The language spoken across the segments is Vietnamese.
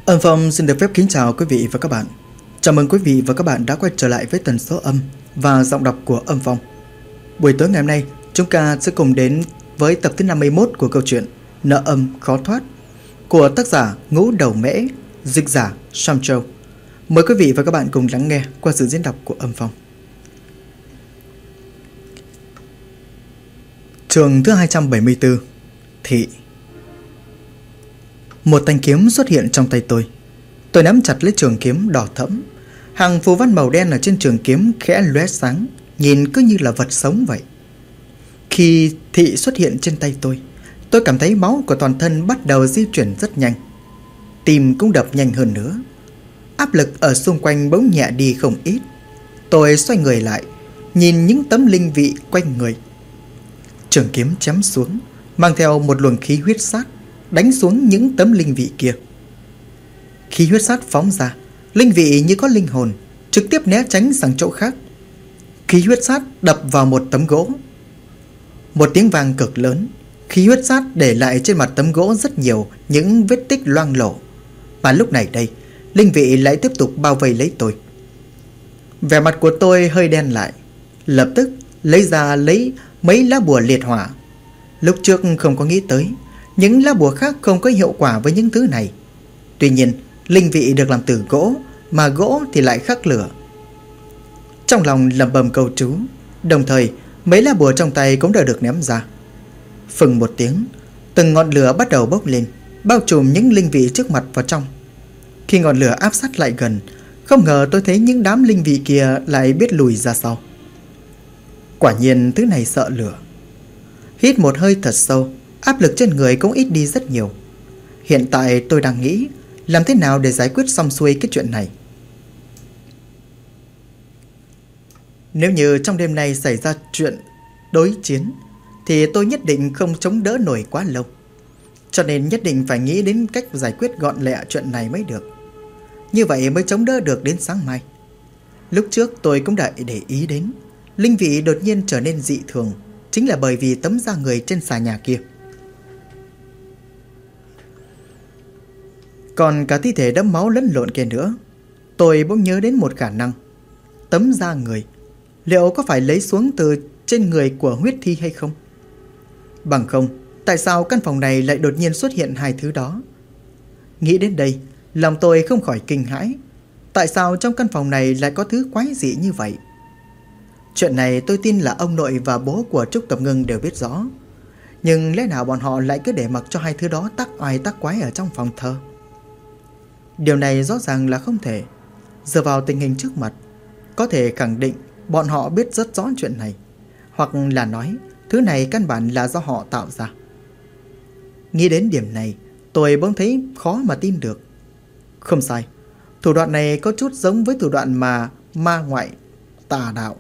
Âm Phong xin được phép kính chào quý vị và các bạn. Chào mừng quý vị và các bạn đã quay trở lại với tần số âm và giọng đọc của Âm Phong. Buổi tối ngày hôm nay, chúng ta sẽ cùng đến với tập thứ 51 của câu chuyện Nợ âm khó thoát của tác giả Ngũ Đầu Mễ, dịch giả Sam Châu. Mời quý vị và các bạn cùng lắng nghe qua sự diễn đọc của Âm Phong. Chương thứ 274, Thị. Một thanh kiếm xuất hiện trong tay tôi. Tôi nắm chặt lấy trường kiếm đỏ thẫm. Hàng phù văn màu đen ở trên trường kiếm khẽ lóe sáng, nhìn cứ như là vật sống vậy. Khi thị xuất hiện trên tay tôi cảm thấy máu của toàn thân bắt đầu di chuyển rất nhanh. Tim cũng đập nhanh hơn nữa. Áp lực ở xung quanh bỗng nhẹ đi không ít. Tôi xoay người lại, nhìn những tấm linh vị quanh người. Trường kiếm chém xuống, mang theo một luồng khí huyết sát, đánh xuống những tấm linh vị kia. Khí huyết sát phóng ra, linh vị như có linh hồn, trực tiếp né tránh sang chỗ khác. Khí huyết sát đập vào một tấm gỗ. Một tiếng vang cực lớn, khí huyết sát để lại trên mặt tấm gỗ rất nhiều những vết tích loang lổ. Mà lúc này đây, linh vị lại tiếp tục bao vây lấy tôi. Vẻ mặt của tôi hơi đen lại, lập tức lấy mấy lá bùa liệt hỏa. Lúc trước không có nghĩ tới, những lá bùa khác không có hiệu quả với những thứ này. Tuy nhiên, linh vị được làm từ gỗ, mà gỗ thì lại khắc lửa. Trong lòng lẩm bẩm câu chú, đồng thời mấy lá bùa trong tay cũng đã được ném ra. Phừng một tiếng, từng ngọn lửa bắt đầu bốc lên, bao trùm những linh vị trước mặt vào trong. Khi ngọn lửa áp sát lại gần, không ngờ tôi thấy những đám linh vị kia lại biết lùi ra sau. Quả nhiên thứ này sợ lửa. Hít một hơi thật sâu, áp lực trên người cũng ít đi rất nhiều. Hiện tại tôi đang nghĩ làm thế nào để giải quyết xong xuôi cái chuyện này. Nếu như trong đêm nay xảy ra chuyện đối chiến, thì tôi nhất định không chống đỡ nổi quá lâu. Cho nên nhất định phải nghĩ đến cách giải quyết gọn lẹ chuyện này mới được. Như vậy mới chống đỡ được đến sáng mai. Lúc trước tôi cũng đã để ý đến, linh vị đột nhiên trở nên dị thường, chính là bởi vì tấm da người trên xà nhà kia. Còn cả thi thể đẫm máu lẫn lộn kia nữa, tôi bỗng nhớ đến một khả năng. Tấm da người liệu có phải lấy xuống từ trên người của huyết thi hay không? Bằng không, tại sao căn phòng này lại đột nhiên xuất hiện hai thứ đó? Nghĩ đến đây, lòng tôi không khỏi kinh hãi. Tại sao trong căn phòng này lại có thứ quái dị như vậy? Chuyện này tôi tin là ông nội và bố của Trúc Tập Ngưng đều biết rõ. Nhưng lẽ nào bọn họ lại cứ để mặc cho hai thứ đó tác oai tác quái ở trong phòng thờ? Điều này rõ ràng là không thể. Dựa vào tình hình trước mặt, có thể khẳng định bọn họ biết rất rõ chuyện này, hoặc là nói thứ này căn bản là do họ tạo ra. Nghĩ đến điểm này, tôi bỗng thấy khó mà tin được. Không sai, thủ đoạn này có chút giống với thủ đoạn mà ma ngoại tà đạo.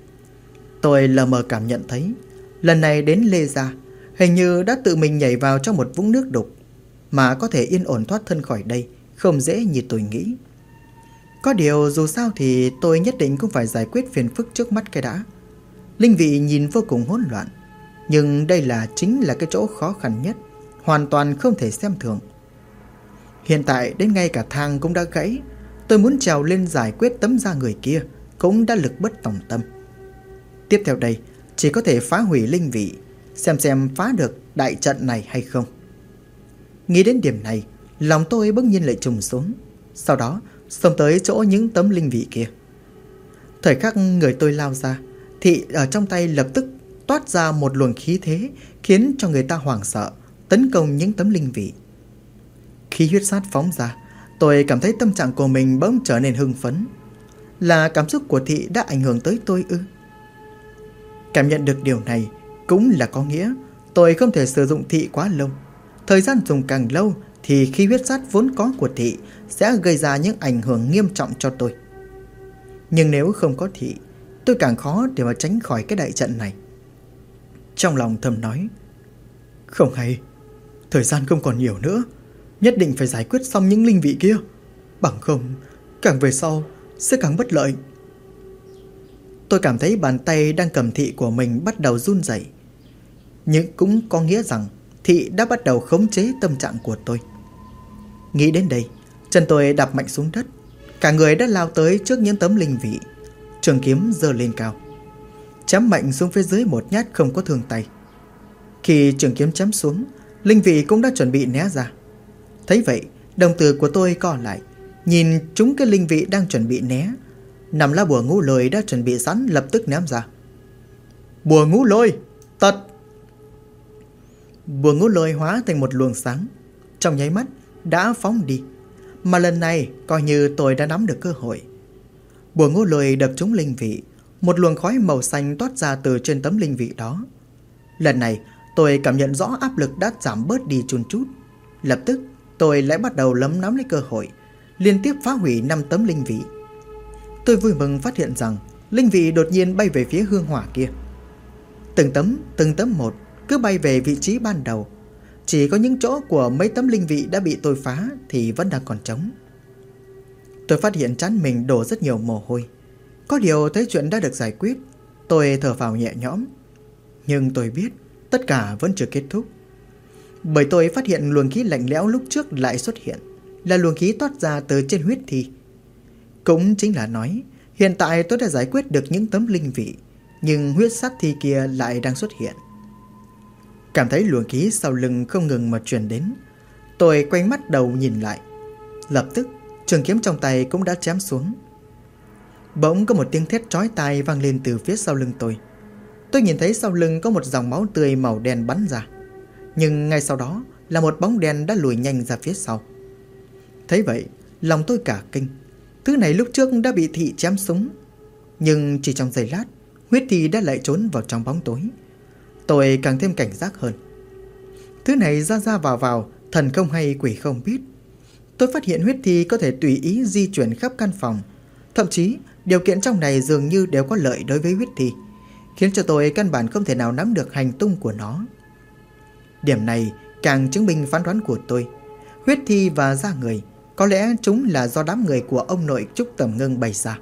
Tôi lờ mờ cảm nhận thấy lần này đến Lê Gia hình như đã tự mình nhảy vào trong một vũng nước đục, mà có thể yên ổn thoát thân khỏi đây không dễ như tôi nghĩ. Có điều dù sao thì tôi nhất định cũng phải giải quyết phiền phức trước mắt cái đã. Linh vị nhìn vô cùng hỗn loạn, nhưng đây chính là cái chỗ khó khăn nhất, hoàn toàn không thể xem thường. Hiện tại đến ngay cả thang cũng đã gãy, tôi muốn trèo lên giải quyết tấm da người kia cũng đã lực bất tòng tâm. Tiếp theo đây chỉ có thể phá hủy linh vị, xem phá được đại trận này hay không. Nghĩ đến điểm này, lòng tôi bỗng nhiên lại trùng xuống, sau đó xông tới chỗ những tấm linh vị kia. Thời khắc người tôi lao ra, thị ở trong tay lập tức toát ra một luồng khí thế khiến cho người ta hoảng sợ, tấn công những tấm linh vị. Khí huyết sát phóng ra, tôi cảm thấy tâm trạng của mình bỗng trở nên hưng phấn. Là cảm xúc của thị đã ảnh hưởng tới tôi ư? Cảm nhận được điều này cũng là có nghĩa tôi không thể sử dụng thị quá lâu. Thời gian dùng càng lâu thì khí huyết sát vốn có của thị sẽ gây ra những ảnh hưởng nghiêm trọng cho tôi. Nhưng nếu không có thị, tôi càng khó để mà tránh khỏi cái đại trận này. Trong lòng thầm nói, không hay, thời gian không còn nhiều nữa, nhất định phải giải quyết xong những linh vị kia, bằng không càng về sau sẽ càng bất lợi. Tôi cảm thấy bàn tay đang cầm thị của mình bắt đầu run rẩy, nhưng cũng có nghĩa rằng thị đã bắt đầu khống chế tâm trạng của tôi. Nghĩ đến đây, Chân tôi đạp mạnh xuống đất, cả người đã lao tới trước những tấm linh vị. Trường kiếm giơ lên cao, chém mạnh xuống phía dưới một nhát không có thương tay. Khi trường kiếm chém xuống, linh vị cũng đã chuẩn bị né ra. Thấy vậy, đồng tử của tôi co lại, nhìn chúng cái linh vị đang chuẩn bị né. Nằm lá bùa ngũ lôi đã chuẩn bị sẵn lập tức ném ra. Bùa ngũ lôi, tật! Bùa ngũ lôi hóa thành một luồng sáng, trong nháy mắt đã phóng đi. Mà lần này coi như tôi đã nắm được cơ hội. Bùa ngũ lôi đập trúng linh vị, một luồng khói màu xanh toát ra từ trên tấm linh vị đó. Lần này tôi cảm nhận rõ áp lực đã giảm bớt đi chun chút. Lập tức tôi lại bắt đầu nắm lấy cơ hội, liên tiếp phá hủy 5 tấm linh vị. Tôi vui mừng phát hiện rằng linh vị đột nhiên bay về phía hương hỏa kia. Từng tấm một cứ bay về vị trí ban đầu. Chỉ có những chỗ của mấy tấm linh vị đã bị tôi phá thì vẫn đang còn trống. Tôi phát hiện trán mình đổ rất nhiều mồ hôi. Có điều thấy chuyện đã được giải quyết, tôi thở phào nhẹ nhõm. Nhưng tôi biết tất cả vẫn chưa kết thúc. Bởi tôi phát hiện luồng khí lạnh lẽo lúc trước lại xuất hiện, là luồng khí toát ra từ trên huyết thi. Cũng chính là nói, hiện tại tôi đã giải quyết được những tấm linh vị, nhưng huyết sát thi kia lại đang xuất hiện. Cảm thấy luồng khí sau lưng không ngừng mà truyền đến, tôi quay mắt đầu nhìn lại. Lập tức trường kiếm trong tay cũng đã chém xuống. Bỗng có một tiếng thét chói tai vang lên từ phía sau lưng tôi. Tôi nhìn thấy sau lưng có một dòng máu tươi màu đen bắn ra, nhưng ngay sau đó là một bóng đen đã lùi nhanh ra phía sau. Thấy vậy, lòng tôi cả kinh. Thứ này lúc trước đã bị thị chém súng, nhưng chỉ trong giây lát, huyết thi đã lại trốn vào trong bóng tối. Tôi càng thêm cảnh giác hơn. Thứ này ra vào, thần không hay quỷ không biết. Tôi phát hiện huyết thi có thể tùy ý di chuyển khắp căn phòng. Thậm chí điều kiện trong này dường như đều có lợi đối với huyết thi, khiến cho tôi căn bản không thể nào nắm được hành tung của nó. Điểm này càng chứng minh phán đoán của tôi. Huyết thi và da người, có lẽ chúng là do đám người của ông nội Trúc Tầm Ngưng bày ra.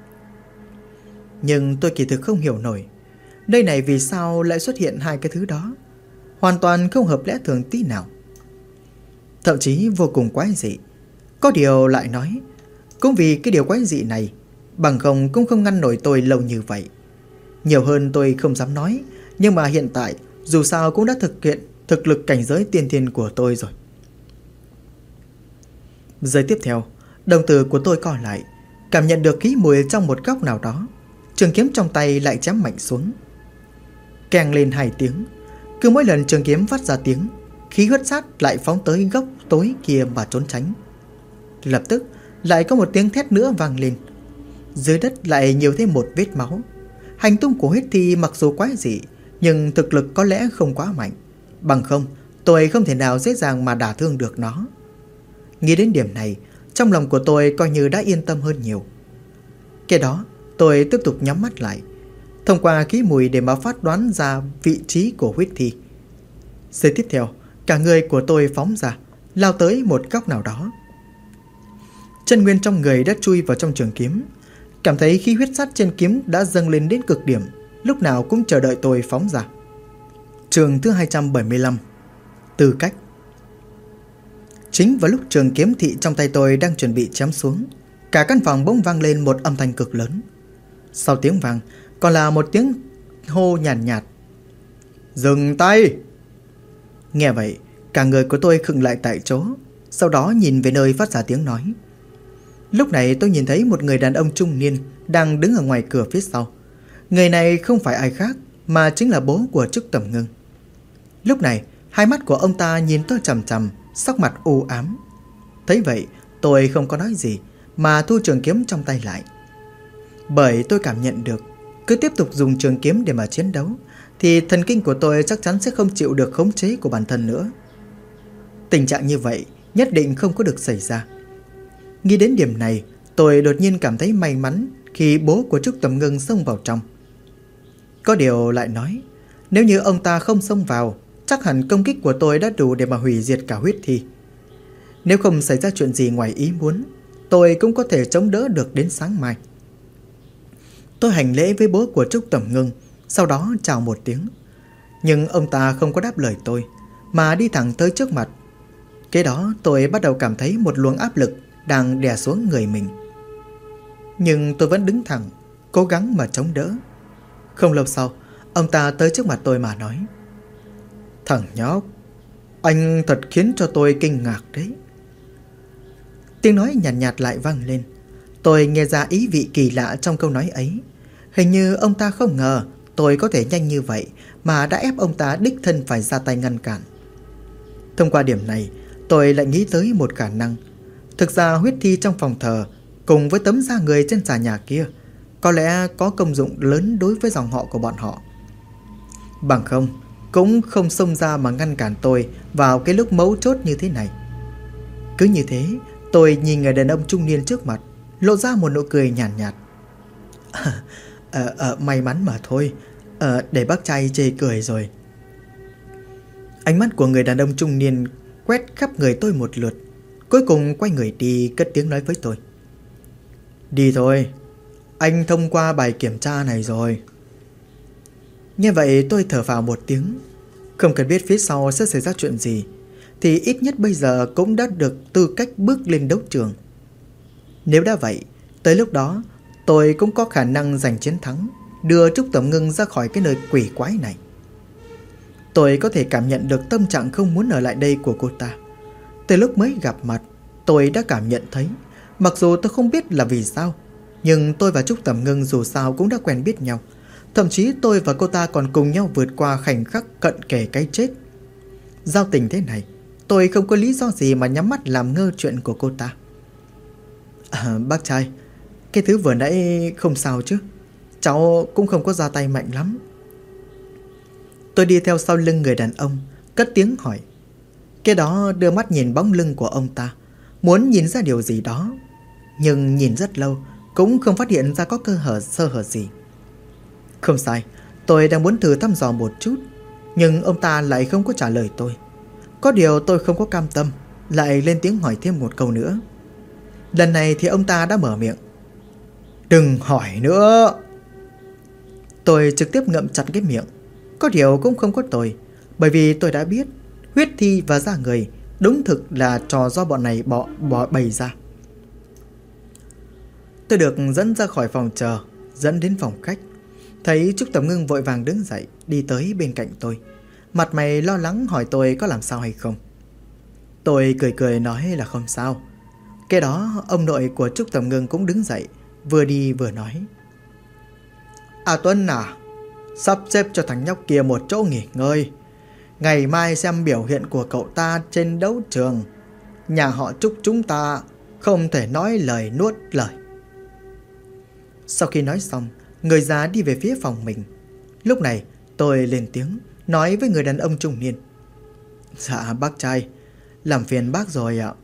Nhưng tôi kỳ thực không hiểu nổi, nơi này vì sao lại xuất hiện hai cái thứ đó. Hoàn toàn không hợp lẽ thường tí nào. Thậm chí vô cùng quái dị. Có điều lại nói, cũng vì cái điều quái dị này, bằng không cũng không ngăn nổi tôi lâu như vậy. Nhiều hơn tôi không dám nói, nhưng mà hiện tại dù sao cũng đã thực hiện thực lực cảnh giới tiên thiên của tôi rồi. Giây tiếp theo, đồng tử của tôi co lại, cảm nhận được khí mùi trong một góc nào đó. Trường kiếm trong tay lại chém mạnh xuống. Keng lên 2 tiếng. Cứ mỗi lần trường kiếm phát ra tiếng, khí huyết sát lại phóng tới góc tối kia mà trốn tránh. Lập tức lại có một tiếng thét nữa vang lên. Dưới đất lại nhiều thêm một vết máu. Hành tung của huyết thi mặc dù quái dị, nhưng thực lực có lẽ không quá mạnh. Bằng không, tôi không thể nào dễ dàng mà đả thương được nó. Nghĩ đến điểm này, trong lòng của tôi coi như đã yên tâm hơn nhiều. Kế đó, tôi tiếp tục nhắm mắt lại, thông qua khí mùi để mà phát đoán ra vị trí của huyết thi. Giây tiếp theo, cả người của tôi phóng ra, lao tới một góc nào đó. Chân nguyên trong người đã chui vào trong trường kiếm, cảm thấy khí huyết sát trên kiếm đã dâng lên đến cực điểm, lúc nào cũng chờ đợi tôi phóng ra. Chương thứ 275, Tư cách. Chính vào lúc trường kiếm thị trong tay tôi đang chuẩn bị chém xuống, cả căn phòng bỗng vang lên một âm thanh cực lớn. Sau tiếng vang còn là một tiếng hô nhàn nhạt. Dừng tay! Nghe vậy, cả người của tôi khựng lại tại chỗ, sau đó nhìn về nơi phát ra tiếng nói. Lúc này tôi nhìn thấy một người đàn ông trung niên đang đứng ở ngoài cửa phía sau. Người này không phải ai khác mà chính là bố của Trúc Tầm Ngưng. Lúc này, hai mắt của ông ta nhìn tôi chằm chằm, sắc mặt u ám. Thấy vậy, tôi không có nói gì mà thu trường kiếm trong tay lại. Bởi tôi cảm nhận được, cứ tiếp tục dùng trường kiếm để mà chiến đấu thì thần kinh của tôi chắc chắn sẽ không chịu được khống chế của bản thân nữa. Tình trạng như vậy nhất định không có được xảy ra. Nghĩ đến điểm này, tôi đột nhiên cảm thấy may mắn khi bố của Trúc Tầm Ngưng xông vào trong. Có điều lại nói, nếu như ông ta không xông vào, chắc hẳn công kích của tôi đã đủ để mà hủy diệt cả huyết thi. Nếu không xảy ra chuyện gì ngoài ý muốn, tôi cũng có thể chống đỡ được đến sáng mai. Tôi hành lễ với bố của Trúc Tầm Ngưng, sau đó chào một tiếng. Nhưng ông ta không có đáp lời tôi, mà đi thẳng tới trước mặt. Kế đó tôi bắt đầu cảm thấy một luồng áp lực đang đè xuống người mình. Nhưng tôi vẫn đứng thẳng, cố gắng mà chống đỡ. Không lâu sau, ông ta tới trước mặt tôi mà nói: "Thằng nhóc, anh thật khiến cho tôi kinh ngạc đấy." Tiếng nói nhàn nhạt lại vang lên. Tôi nghe ra ý vị kỳ lạ trong câu nói ấy. Hình như ông ta không ngờ tôi có thể nhanh như vậy mà đã ép ông ta đích thân phải ra tay ngăn cản. Thông qua điểm này, tôi lại nghĩ tới một khả năng. Thực ra huyết thi trong phòng thờ cùng với tấm da người trên xà nhà kia có lẽ có công dụng lớn đối với dòng họ của bọn họ. Bằng không, cũng không xông ra mà ngăn cản tôi vào cái lúc mấu chốt như thế này. Cứ như thế, tôi nhìn người đàn ông trung niên trước mặt, lộ ra một nụ cười nhàn nhạt. May mắn mà thôi, để bác trai chê cười rồi. Ánh mắt của người đàn ông trung niên quét khắp người tôi một lượt, cuối cùng quay người đi, cất tiếng nói với tôi: "Đi thôi, anh thông qua bài kiểm tra này rồi." Nghe vậy tôi thở phào một tiếng. Không cần biết phía sau sẽ xảy ra chuyện gì, thì ít nhất bây giờ cũng đã được tư cách bước lên đấu trường. Nếu đã vậy, tới lúc đó tôi cũng có khả năng giành chiến thắng, đưa Trúc Tầm Ngưng ra khỏi cái nơi quỷ quái này. Tôi có thể cảm nhận được tâm trạng không muốn ở lại đây của cô ta. Từ lúc mới gặp mặt, tôi đã cảm nhận thấy, mặc dù tôi không biết là vì sao, nhưng tôi và Trúc Tầm Ngưng dù sao cũng đã quen biết nhau. Thậm chí tôi và cô ta còn cùng nhau vượt qua khoảnh khắc cận kề cái chết. Giao tình thế này, tôi không có lý do gì mà nhắm mắt làm ngơ chuyện của cô ta. Bác trai, cái thứ vừa nãy không sao chứ? Cháu cũng không có ra tay mạnh lắm. Tôi đi theo sau lưng người đàn ông, cất tiếng hỏi. Cái đó đưa mắt nhìn bóng lưng của ông ta, muốn nhìn ra điều gì đó, nhưng nhìn rất lâu cũng không phát hiện ra có sơ hở gì. Không sai, tôi đang muốn thử thăm dò một chút, nhưng ông ta lại không có trả lời tôi. Có điều tôi không có cam tâm, lại lên tiếng hỏi thêm một câu nữa. Lần này thì ông ta đã mở miệng: "Đừng hỏi nữa." Tôi trực tiếp ngậm chặt cái miệng. Có điều cũng không có tồi, bởi vì tôi đã biết huyết thi và da người đúng thực là trò do bọn này bày ra. Tôi được dẫn ra khỏi phòng chờ, dẫn đến phòng khách. Thấy Trúc Tầm Ngưng vội vàng đứng dậy, đi tới bên cạnh tôi, mặt mày lo lắng hỏi tôi có làm sao hay không. Tôi cười cười nói là không sao. Cái đó ông nội của Trúc Tầm Ngưng cũng đứng dậy, vừa đi vừa nói: Tuấn à, sắp xếp cho thằng nhóc kia một chỗ nghỉ ngơi. Ngày mai xem biểu hiện của cậu ta trên đấu trường. Nhà họ Trúc chúng ta không thể nói lời nuốt lời. Sau khi nói xong, người già đi về phía phòng mình. Lúc này tôi lên tiếng nói với người đàn ông trung niên: Dạ bác trai, làm phiền bác rồi ạ.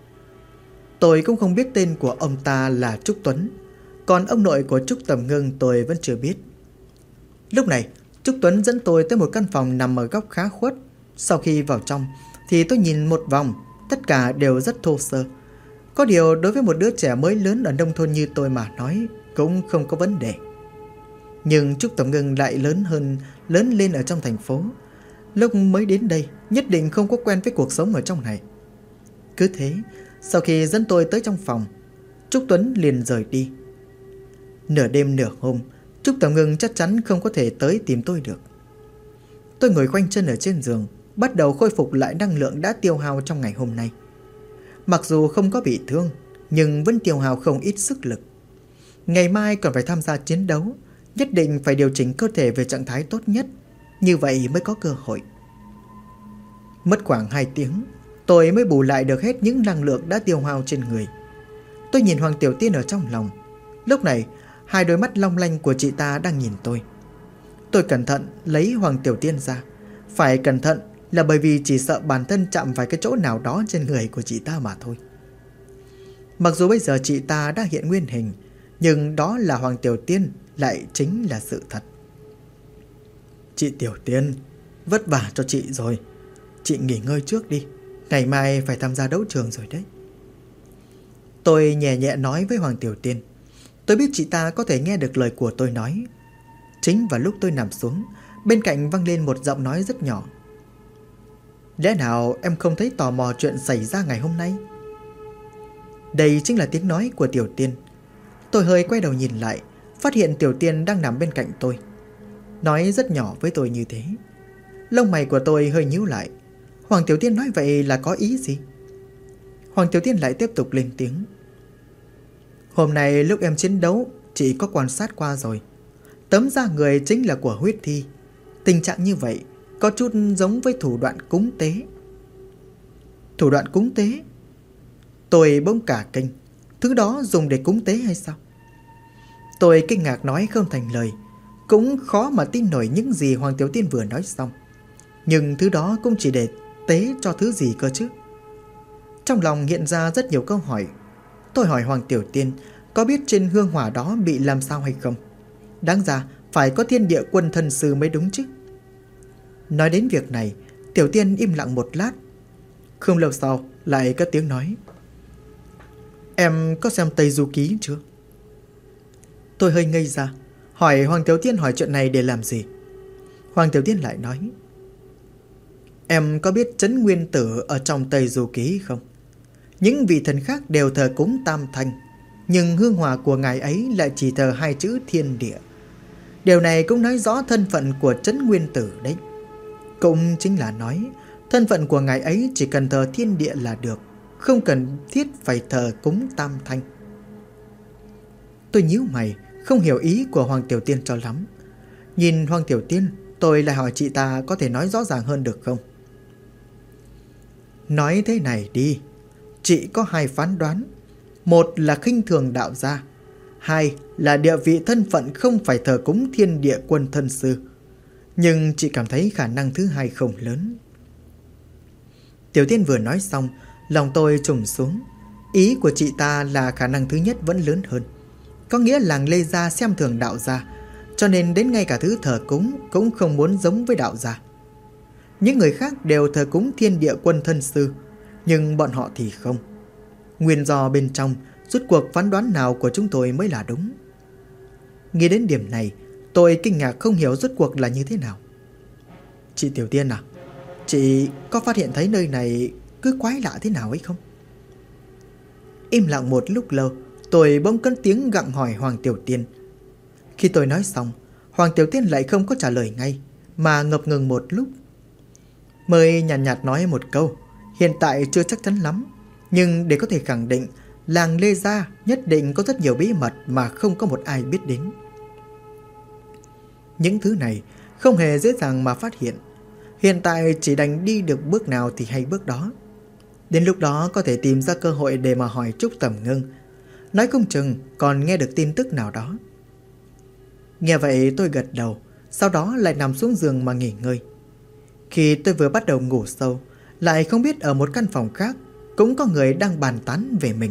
Tôi cũng không biết tên của ông ta là Trúc Tuấn, còn ông nội của Trúc Tầm Ngưng tôi vẫn chưa biết. Lúc này Trúc Tuấn dẫn tôi tới một căn phòng nằm ở góc khá khuất. Sau khi vào trong thì tôi nhìn một vòng, tất cả đều rất thô sơ. Có điều đối với một đứa trẻ mới lớn ở nông thôn như tôi mà nói cũng không có vấn đề. Nhưng Trúc Tầm Ngưng lại lớn lên ở trong thành phố. Lúc mới đến đây nhất định không có quen với cuộc sống ở trong này. Cứ thế, sau khi dẫn tôi tới trong phòng, Trúc Tuấn liền rời đi. Nửa đêm nửa hôm, Trúc Tầm Ngưng chắc chắn không có thể tới tìm tôi được. Tôi ngồi khoanh chân ở trên giường, bắt đầu khôi phục lại năng lượng đã tiêu hao trong ngày hôm nay. Mặc dù không có bị thương, nhưng vẫn tiêu hao không ít sức lực. Ngày mai còn phải tham gia chiến đấu, nhất định phải điều chỉnh cơ thể về trạng thái tốt nhất, như vậy mới có cơ hội. Mất khoảng 2 tiếng, tôi mới bù lại được hết những năng lượng đã tiêu hao trên người. Tôi nhìn Hoàng Tiểu Tiên ở trong lòng. Lúc này, hai đôi mắt long lanh của chị ta đang nhìn tôi. Tôi cẩn thận lấy Hoàng Tiểu Tiên ra. Phải cẩn thận là bởi vì chỉ sợ bản thân chạm phải cái chỗ nào đó trên người của chị ta mà thôi. Mặc dù bây giờ chị ta đã hiện nguyên hình, nhưng đó là Hoàng Tiểu Tiên lại chính là sự thật. Chị Tiểu Tiên, vất vả cho chị rồi. Chị nghỉ ngơi trước đi, ngày mai phải tham gia đấu trường rồi đấy. Tôi nhẹ nhẹ nói với Hoàng Tiểu Tiên. Tôi biết chị ta có thể nghe được lời của tôi nói. Chính vào lúc tôi nằm xuống, bên cạnh vang lên một giọng nói rất nhỏ. Lẽ nào em không thấy tò mò chuyện xảy ra ngày hôm nay? Đây chính là tiếng nói của Tiểu Tiên. Tôi hơi quay đầu nhìn lại, phát hiện Tiểu Tiên đang nằm bên cạnh tôi, nói rất nhỏ với tôi như thế. Lông mày của tôi hơi nhíu lại. Hoàng Tiểu Tiên nói vậy là có ý gì? Hoàng Tiểu Tiên lại tiếp tục lên tiếng. Hôm nay lúc em chiến đấu, chị có quan sát qua rồi. Tấm da người chính là của huyết thi. Tình trạng như vậy có chút giống với thủ đoạn cúng tế. Thủ đoạn cúng tế? Tôi bỗng cả kinh. Thứ đó dùng để cúng tế hay sao? Tôi kinh ngạc nói không thành lời. Cũng khó mà tin nổi những gì Hoàng Tiểu Tiên vừa nói xong. Nhưng thứ đó cũng chỉ để tế cho thứ gì cơ chứ? Trong lòng hiện ra rất nhiều câu hỏi. Tôi hỏi Hoàng Tiểu Tiên có biết trên hương hỏa đó bị làm sao hay không. Đáng ra phải có Thiên Địa Quân Thân Sư mới đúng chứ. Nói đến việc này, Tiểu Tiên im lặng một lát. Không lâu sau lại có tiếng nói. Em có xem Tây Du Ký chưa? Tôi hơi ngây ra, hỏi Hoàng Tiểu Tiên hỏi chuyện này để làm gì. Hoàng Tiểu Tiên lại nói. Em có biết Trấn Nguyên Tử ở trong Tây Du Ký không? Những vị thần khác đều thờ cúng Tam Thanh, nhưng hương hỏa của ngài ấy lại chỉ thờ hai chữ Thiên Địa. Điều này cũng nói rõ thân phận của Trấn Nguyên Tử đấy. Cũng chính là nói thân phận của ngài ấy chỉ cần thờ Thiên Địa là được, không cần thiết phải thờ cúng Tam Thanh. Tôi nhíu mày, không hiểu ý của Hoàng Tiểu Tiên cho lắm. Nhìn Hoàng Tiểu Tiên, tôi lại hỏi chị ta có thể nói rõ ràng hơn được không? Nói thế này đi, chị có hai phán đoán. Một là khinh thường đạo gia, hai là địa vị thân phận không phải thờ cúng Thiên Địa Quân Thân Sư. Nhưng chị cảm thấy khả năng thứ hai không lớn. Tiểu Tiên vừa nói xong, lòng tôi trùng xuống. Ý của chị ta là khả năng thứ nhất vẫn lớn hơn. Có nghĩa làng Lê Gia xem thường đạo gia, cho nên đến ngay cả thứ thờ cúng cũng không muốn giống với đạo gia. Những người khác đều thờ cúng Thiên Địa Quân Thân Sư, nhưng bọn họ thì không. Nguyên do bên trong, rốt cuộc phán đoán nào của chúng tôi mới là đúng? Nghĩ đến điểm này, tôi kinh ngạc không hiểu rốt cuộc là như thế nào. Chị Tiểu Tiên à, chị có phát hiện thấy nơi này cứ quái lạ thế nào ấy không? Im lặng một lúc lâu, tôi bỗng cất tiếng gặng hỏi Hoàng Tiểu Tiên. Khi tôi nói xong, Hoàng Tiểu Tiên lại không có trả lời ngay, mà ngập ngừng một lúc. Mới nhàn nhạt nói một câu, hiện tại chưa chắc chắn lắm, nhưng để có thể khẳng định, làng Lê Gia nhất định có rất nhiều bí mật mà không có một ai biết đến. Những thứ này không hề dễ dàng mà phát hiện. Hiện tại chỉ đành đi được bước nào thì hay bước đó. Đến lúc đó có thể tìm ra cơ hội để mà hỏi Trúc Tầm Ngưng. Nói không chừng còn nghe được tin tức nào đó. Nghe vậy tôi gật đầu, sau đó lại nằm xuống giường mà nghỉ ngơi. Khi tôi vừa bắt đầu ngủ sâu, lại không biết ở một căn phòng khác cũng có người đang bàn tán về mình.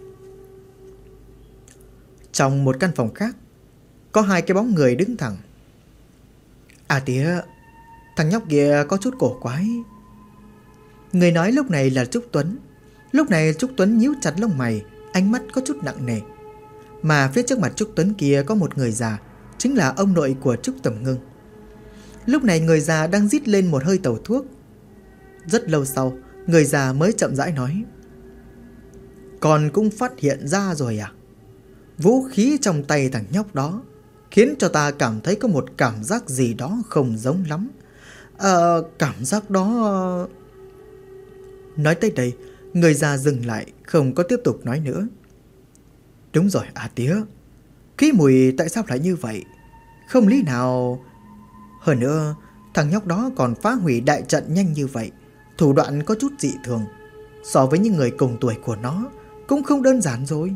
Trong một căn phòng khác, có hai cái bóng người đứng thẳng. À tía, thằng nhóc kia có chút cổ quái. Người nói lúc này là Trúc Tuấn. Lúc này Trúc Tuấn nhíu chặt lông mày, ánh mắt có chút nặng nề. Mà phía trước mặt Trúc Tuấn kia có một người già, chính là ông nội của Trúc Tầm Ngưng. Lúc này người già đang rít lên một hơi tẩu thuốc. Rất lâu sau, người già mới chậm rãi nói. Con cũng phát hiện ra rồi à? Vũ khí trong tay thằng nhóc đó khiến cho ta cảm thấy có một cảm giác gì đó không giống lắm. Cảm giác đó... Nói tới đây, người già dừng lại, không có tiếp tục nói nữa. Đúng rồi à tía, cái mùi tại sao lại như vậy? Không lý nào... Hơn nữa, thằng nhóc đó còn phá hủy đại trận nhanh như vậy, thủ đoạn có chút dị thường. So với những người cùng tuổi của nó, cũng không đơn giản rồi.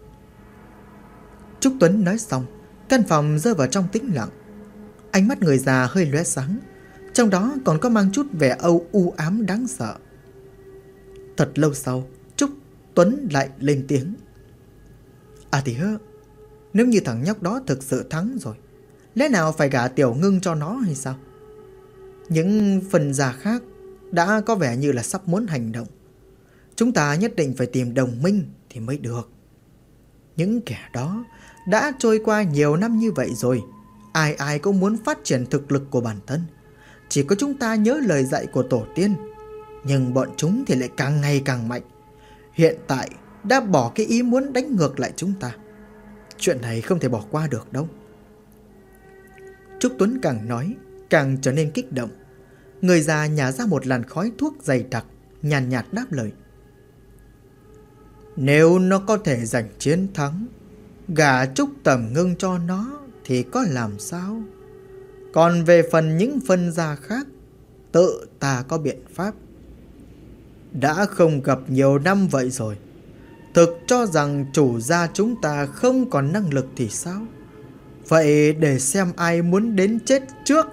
Trúc Tuấn nói xong, căn phòng rơi vào trong tĩnh lặng. Ánh mắt người già hơi lóe sáng, trong đó còn có mang chút vẻ u ám đáng sợ. Thật lâu sau, Trúc Tuấn lại lên tiếng. À tía, nếu như thằng nhóc đó thực sự thắng rồi, lẽ nào phải gả Tiểu Ngưng cho nó hay sao? Những phần già khác đã có vẻ như là sắp muốn hành động. Chúng ta nhất định phải tìm đồng minh thì mới được. Những kẻ đó đã trôi qua nhiều năm như vậy rồi, ai ai cũng muốn phát triển thực lực của bản thân. Chỉ có chúng ta nhớ lời dạy của tổ tiên, nhưng bọn chúng thì lại càng ngày càng mạnh. Hiện tại đã bỏ cái ý muốn đánh ngược lại chúng ta. Chuyện này không thể bỏ qua được đâu. Trúc Tuấn càng nói càng trở nên kích động. Người già nhả ra một làn khói thuốc dày đặc, nhàn nhạt đáp lời. Nếu nó có thể giành chiến thắng, gả Trúc Tầm Ngưng cho nó thì có làm sao? Còn về phần những phân gia khác, tự ta có biện pháp. Đã không gặp nhiều năm vậy rồi, thực cho rằng chủ gia chúng ta không còn năng lực thì sao? Vậy để xem ai muốn đến chết trước.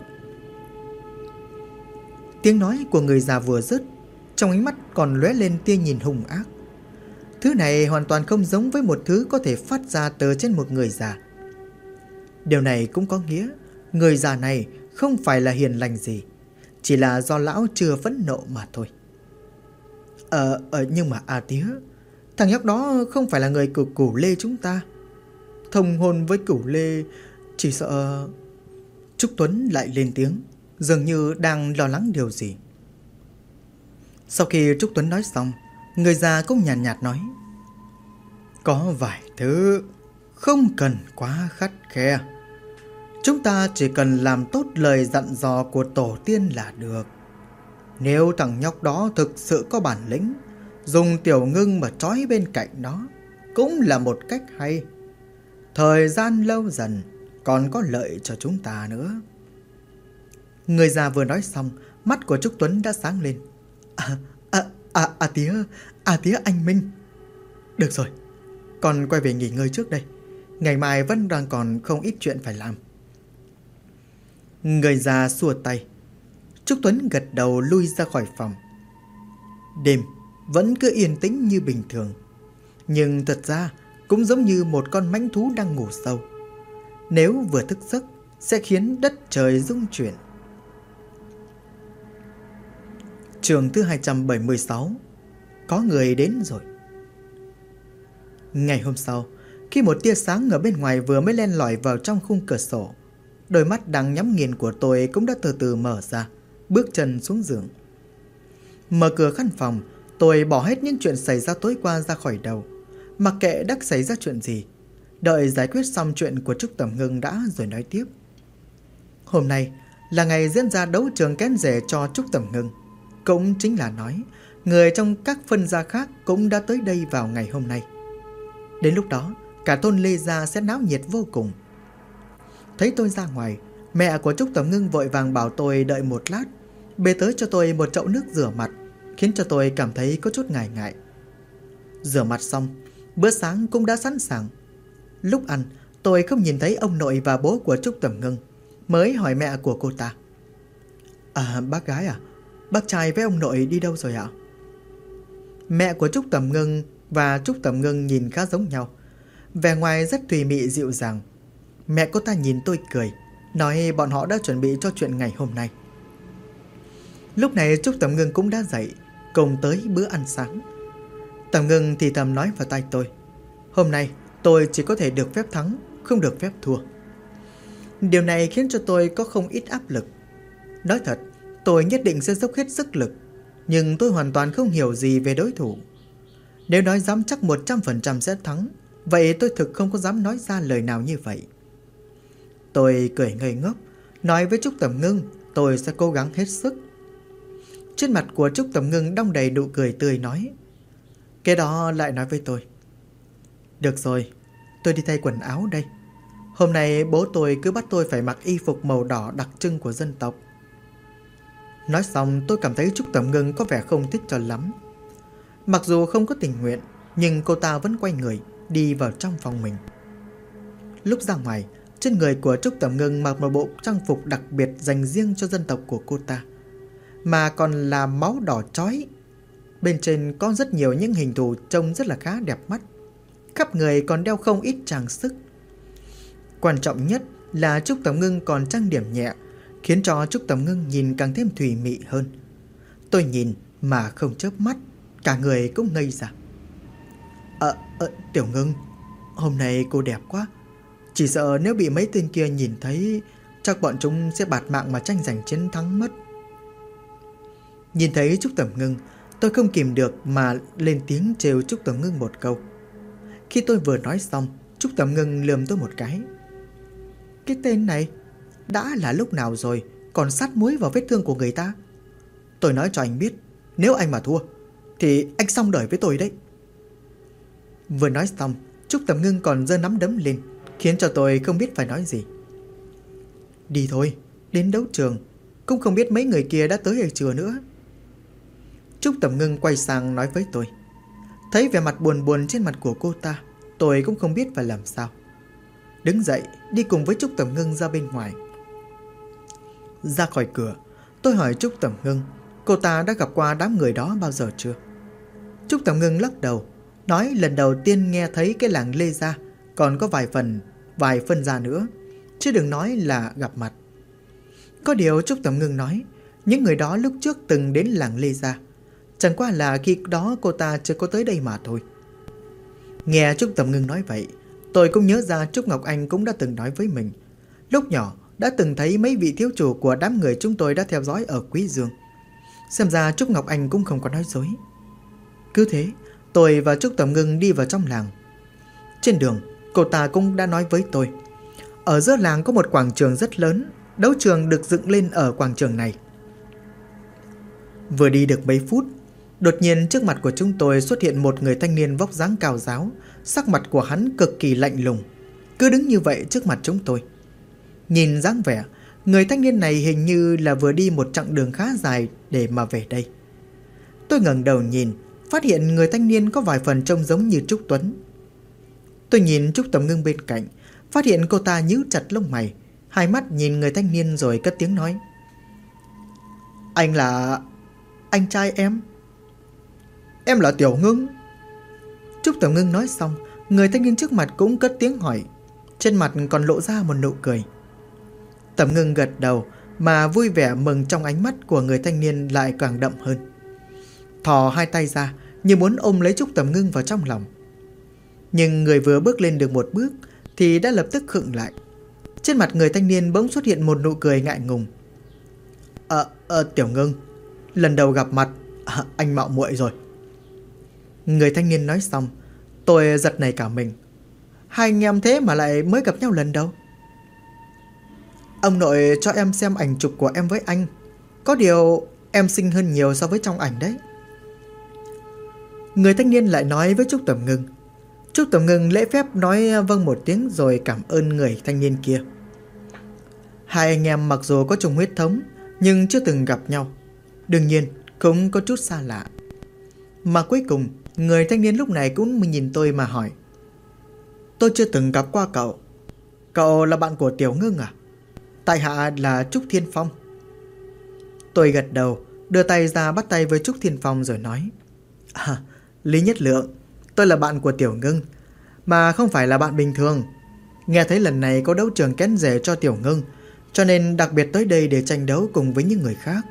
Tiếng nói của người già vừa dứt, trong ánh mắt còn lóe lên tia nhìn hung ác. Thứ này hoàn toàn không giống với một thứ có thể phát ra từ trên một người già. Điều này cũng có nghĩa người già này không phải là hiền lành gì, chỉ là do lão chưa phẫn nộ mà thôi. Nhưng mà Tía, thằng nhóc đó không phải là người của Cửu Lê chúng ta. Thông hôn với Cửu Lê chỉ sợ... Trúc Tuấn lại lên tiếng, dường như đang lo lắng điều gì. Sau khi Trúc Tuấn nói xong, người già cũng nhàn nhạt nói. Có vài thứ không cần quá khắt khe. Chúng ta chỉ cần làm tốt lời dặn dò của tổ tiên là được. Nếu thằng nhóc đó thực sự có bản lĩnh, dùng Tiểu Ngưng mà trói bên cạnh nó cũng là một cách hay. Thời gian lâu dần còn có lợi cho chúng ta nữa. Người già vừa nói xong, mắt của Trúc Tuấn đã sáng lên. Tía anh Minh. Được rồi, con quay về nghỉ ngơi trước đây. Ngày mai vẫn đang còn không ít chuyện phải làm. Người già xua tay. Trúc Tuấn gật đầu lui ra khỏi phòng. Đêm vẫn cứ yên tĩnh như bình thường, nhưng thật ra cũng giống như một con mãnh thú đang ngủ sâu. Nếu vừa thức giấc sẽ khiến đất trời rung chuyển. Chương thứ 276. Có người đến rồi. Ngày hôm sau, khi một tia sáng ở bên ngoài vừa mới len lỏi vào trong khung cửa sổ, đôi mắt đang nhắm nghiền của tôi cũng đã từ từ mở ra, bước chân xuống giường. Mở cửa căn phòng, tôi bỏ hết những chuyện xảy ra tối qua ra khỏi đầu, mặc kệ đã xảy ra chuyện gì. Đợi giải quyết xong chuyện của Trúc Tầm Ngưng đã rồi nói tiếp. Hôm nay là ngày diễn ra đấu trường kén rể cho Trúc Tầm Ngưng. Cũng chính là nói, người trong các phân gia khác cũng đã tới đây vào ngày hôm nay. Đến lúc đó, cả thôn Lê Gia sẽ náo nhiệt vô cùng. Thấy tôi ra ngoài, mẹ của Trúc Tầm Ngưng vội vàng bảo tôi đợi một lát, bê tới cho tôi một chậu nước rửa mặt, khiến cho tôi cảm thấy có chút ngại ngại. Rửa mặt xong, bữa sáng cũng đã sẵn sàng. Lúc ăn, tôi không nhìn thấy ông nội và bố của Trúc Tầm Ngưng, mới hỏi mẹ của cô ta. Bác gái à? Bác trai với ông nội đi đâu rồi ạ? Mẹ của Trúc Tầm Ngưng và Trúc Tầm Ngưng nhìn khá giống nhau, vẻ ngoài rất tùy mị dịu dàng. Mẹ cô ta nhìn tôi cười, nói bọn họ đã chuẩn bị cho chuyện ngày hôm nay. Lúc này Trúc Tầm Ngưng cũng đã dậy, cùng tới bữa ăn sáng. Tầm Ngưng thì thầm nói vào tai tôi. Hôm nay tôi chỉ có thể được phép thắng, không được phép thua. Điều này khiến cho tôi có không ít áp lực. Nói thật, tôi nhất định sẽ dốc hết sức lực, nhưng tôi hoàn toàn không hiểu gì về đối thủ. Nếu nói dám chắc 100% sẽ thắng, vậy tôi thực không có dám nói ra lời nào như vậy. Tôi cười ngây ngốc, nói với Trúc Tầm Ngưng tôi sẽ cố gắng hết sức. Trên mặt của Trúc Tầm Ngưng đong đầy nụ cười tươi nói. Cái đó lại nói với tôi. Được rồi, tôi đi thay quần áo đây. Hôm nay bố tôi cứ bắt tôi phải mặc y phục màu đỏ đặc trưng của dân tộc. Nói xong tôi cảm thấy Trúc Tầm Ngưng có vẻ không thích cho lắm. Mặc dù không có tình nguyện, nhưng cô ta vẫn quay người đi vào trong phòng mình. Lúc ra ngoài, trên người của Trúc Tầm Ngưng mặc một bộ trang phục đặc biệt dành riêng cho dân tộc của cô ta, mà còn là máu đỏ chói. Bên trên có rất nhiều những hình thù trông rất là khá đẹp mắt. Khắp người còn đeo không ít trang sức. Quan trọng nhất là Trúc Tầm Ngưng còn trang điểm nhẹ, khiến cho Trúc Tầm Ngưng nhìn càng thêm thùy mị hơn. Tôi nhìn mà không chớp mắt, cả người cũng ngây ra. Tiểu Ngưng, hôm nay cô đẹp quá. Chỉ sợ nếu bị mấy tên kia nhìn thấy, chắc bọn chúng sẽ bạt mạng mà tranh giành chiến thắng mất. Nhìn thấy Trúc Tầm Ngưng, Tôi không kìm được mà lên tiếng trêu Trúc Tầm Ngưng một câu. Khi tôi vừa nói xong, Trúc Tầm Ngưng lườm tôi một cái. Cái tên này, đã là lúc nào rồi còn sát muối vào vết thương của người ta? Tôi nói cho anh biết, nếu anh mà thua thì anh xong đời với tôi đấy. Vừa nói xong, Trúc Tầm Ngưng còn giơ nắm đấm lên, khiến cho tôi không biết phải nói gì. Đi thôi, đến đấu trường, cũng không biết mấy người kia đã tới hay chưa nữa. Trúc Tầm Ngưng quay sang nói với tôi. Thấy vẻ mặt buồn buồn trên mặt của cô ta, tôi cũng không biết phải làm sao. Đứng dậy, đi cùng với Trúc Tầm Ngưng ra bên ngoài. Ra khỏi cửa, tôi hỏi Trúc Tầm Ngưng, cô ta đã gặp qua đám người đó bao giờ chưa? Trúc Tầm Ngưng lắc đầu, nói lần đầu tiên nghe thấy cái làng Lê Gia, còn có vài phân gia nữa, chứ đừng nói là gặp mặt. Có điều Trúc Tầm Ngưng nói, những người đó lúc trước từng đến làng Lê Gia, chẳng qua là khi đó cô ta chưa có tới đây mà thôi. Nghe Trúc Tầm Ngưng nói vậy, tôi cũng nhớ ra Trúc Ngọc Anh cũng đã từng nói với mình, lúc nhỏ đã từng thấy mấy vị thiếu chủ của đám người chúng tôi đã theo dõi ở Quý Dương. Xem ra Trúc Ngọc Anh cũng không có nói dối. Cứ thế, tôi và Trúc Tầm Ngưng đi vào trong làng. Trên đường, cô ta cũng đã nói với tôi, ở giữa làng có một quảng trường rất lớn, đấu trường được dựng lên ở quảng trường này. Vừa đi được mấy phút, đột nhiên trước mặt của chúng tôi xuất hiện một người thanh niên vóc dáng cao ráo, sắc mặt của hắn cực kỳ lạnh lùng, cứ đứng như vậy trước mặt chúng tôi. Nhìn dáng vẻ, người thanh niên này hình như là vừa đi một chặng đường khá dài để mà về đây. Tôi ngẩng đầu nhìn, phát hiện người thanh niên có vài phần trông giống như Trúc Tuấn. Tôi nhìn Trúc Tầm Ngưng bên cạnh, phát hiện cô ta nhíu chặt lông mày, hai mắt nhìn người thanh niên rồi cất tiếng nói. Anh là anh trai em. Em là Tiểu Ngưng. Trúc Tầm Ngưng nói xong, người thanh niên trước mặt cũng cất tiếng hỏi, trên mặt còn lộ ra một nụ cười. Tầm Ngưng gật đầu, mà vui vẻ mừng trong ánh mắt của người thanh niên lại càng đậm hơn. Thò hai tay ra như muốn ôm lấy Trúc Tầm Ngưng vào trong lòng. Nhưng người vừa bước lên được một bước thì đã lập tức khựng lại. Trên mặt người thanh niên bỗng xuất hiện một nụ cười ngại ngùng. Tiểu Ngưng, lần đầu gặp mặt, anh mạo muội rồi. Người thanh niên nói xong, tôi giật nảy cả mình. Hai anh em thế mà lại mới gặp nhau lần đầu. Ông nội cho em xem ảnh chụp của em với anh, có điều em xinh hơn nhiều so với trong ảnh đấy. Người thanh niên lại nói với Trúc Tầm Ngưng. Trúc Tầm Ngưng lễ phép nói vâng một tiếng rồi cảm ơn người thanh niên kia. Hai anh em mặc dù có chung huyết thống nhưng chưa từng gặp nhau, đương nhiên cũng có chút xa lạ. Mà cuối cùng người thanh niên lúc này cũng nhìn tôi mà hỏi. Tôi chưa từng gặp qua cậu. Cậu là bạn của Tiểu Ngưng à? Tại hạ là Trúc Thiên Phong. Tôi gật đầu, đưa tay ra bắt tay với Trúc Thiên Phong rồi nói. Lý Nhất Lượng, tôi là bạn của Tiểu Ngưng, mà không phải là bạn bình thường. Nghe thấy lần này có đấu trường kén rể cho Tiểu Ngưng, cho nên đặc biệt tới đây để tranh đấu cùng với những người khác.